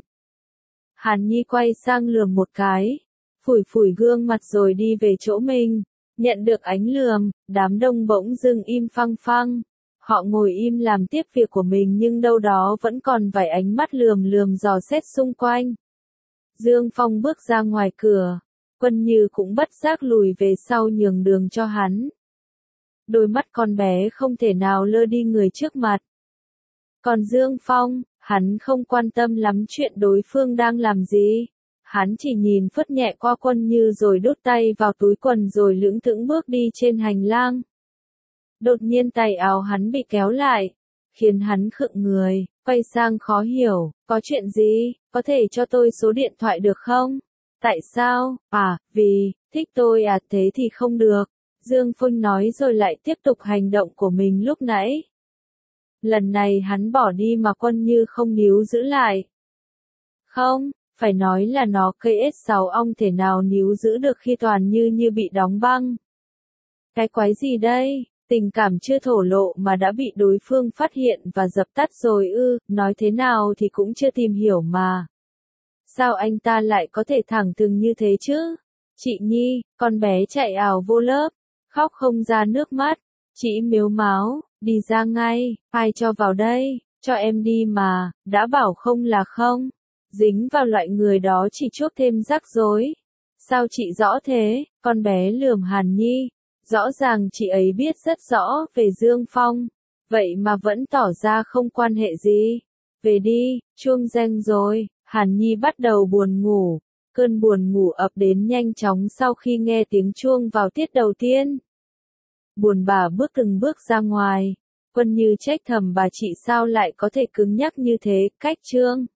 Hàn Nhi quay sang lườm một cái. Phủi phủi gương mặt rồi đi về chỗ mình. Nhận được ánh lườm, đám đông bỗng dưng im phăng phăng. Họ ngồi im làm tiếp việc của mình nhưng đâu đó vẫn còn vài ánh mắt lườm lườm dò xét xung quanh. Dương Phong bước ra ngoài cửa. Quân Như cũng bất giác lùi về sau nhường đường cho hắn. Đôi mắt con bé không thể nào lơ đi người trước mặt. Còn Dương Phong, hắn không quan tâm lắm chuyện đối phương đang làm gì. Hắn chỉ nhìn phất nhẹ qua Quân Như rồi đút tay vào túi quần rồi lững thững bước đi trên hành lang. Đột nhiên tay áo hắn bị kéo lại, khiến hắn khựng người, quay sang khó hiểu, có chuyện gì, có thể cho tôi số điện thoại được không? Tại sao? À, vì, thích tôi à thế thì không được. Dương Phong nói rồi lại tiếp tục hành động của mình lúc nãy. Lần này hắn bỏ đi mà Quân Như không níu giữ lại. Không, phải nói là nó cây ét sáu ong thể nào níu giữ được khi toàn như như bị đóng băng. Cái quái gì đây? Tình cảm chưa thổ lộ mà đã bị đối phương phát hiện và dập tắt rồi ư, nói thế nào thì cũng chưa tìm hiểu mà. Sao anh ta lại có thể thẳng thừng như thế chứ? Chị Nhi, con bé chạy ào vô lớp, khóc không ra nước mắt, chị mếu máo, đi ra ngay, ai cho vào đây, cho em đi mà, đã bảo không là không. Dính vào loại người đó chỉ chuốc thêm rắc rối. Sao chị rõ thế? Con bé lườm Hàn Nhi. Rõ ràng chị ấy biết rất rõ về Dương Phong. Vậy mà vẫn tỏ ra không quan hệ gì. Về đi, chuông reng rồi. Hàn Nhi bắt đầu buồn ngủ. Cơn buồn ngủ ập đến nhanh chóng sau khi nghe tiếng chuông vào tiết đầu tiên. Buồn bà bước từng bước ra ngoài. Quân Như trách thầm bà chị sao lại có thể cứng nhắc như thế, cách trương.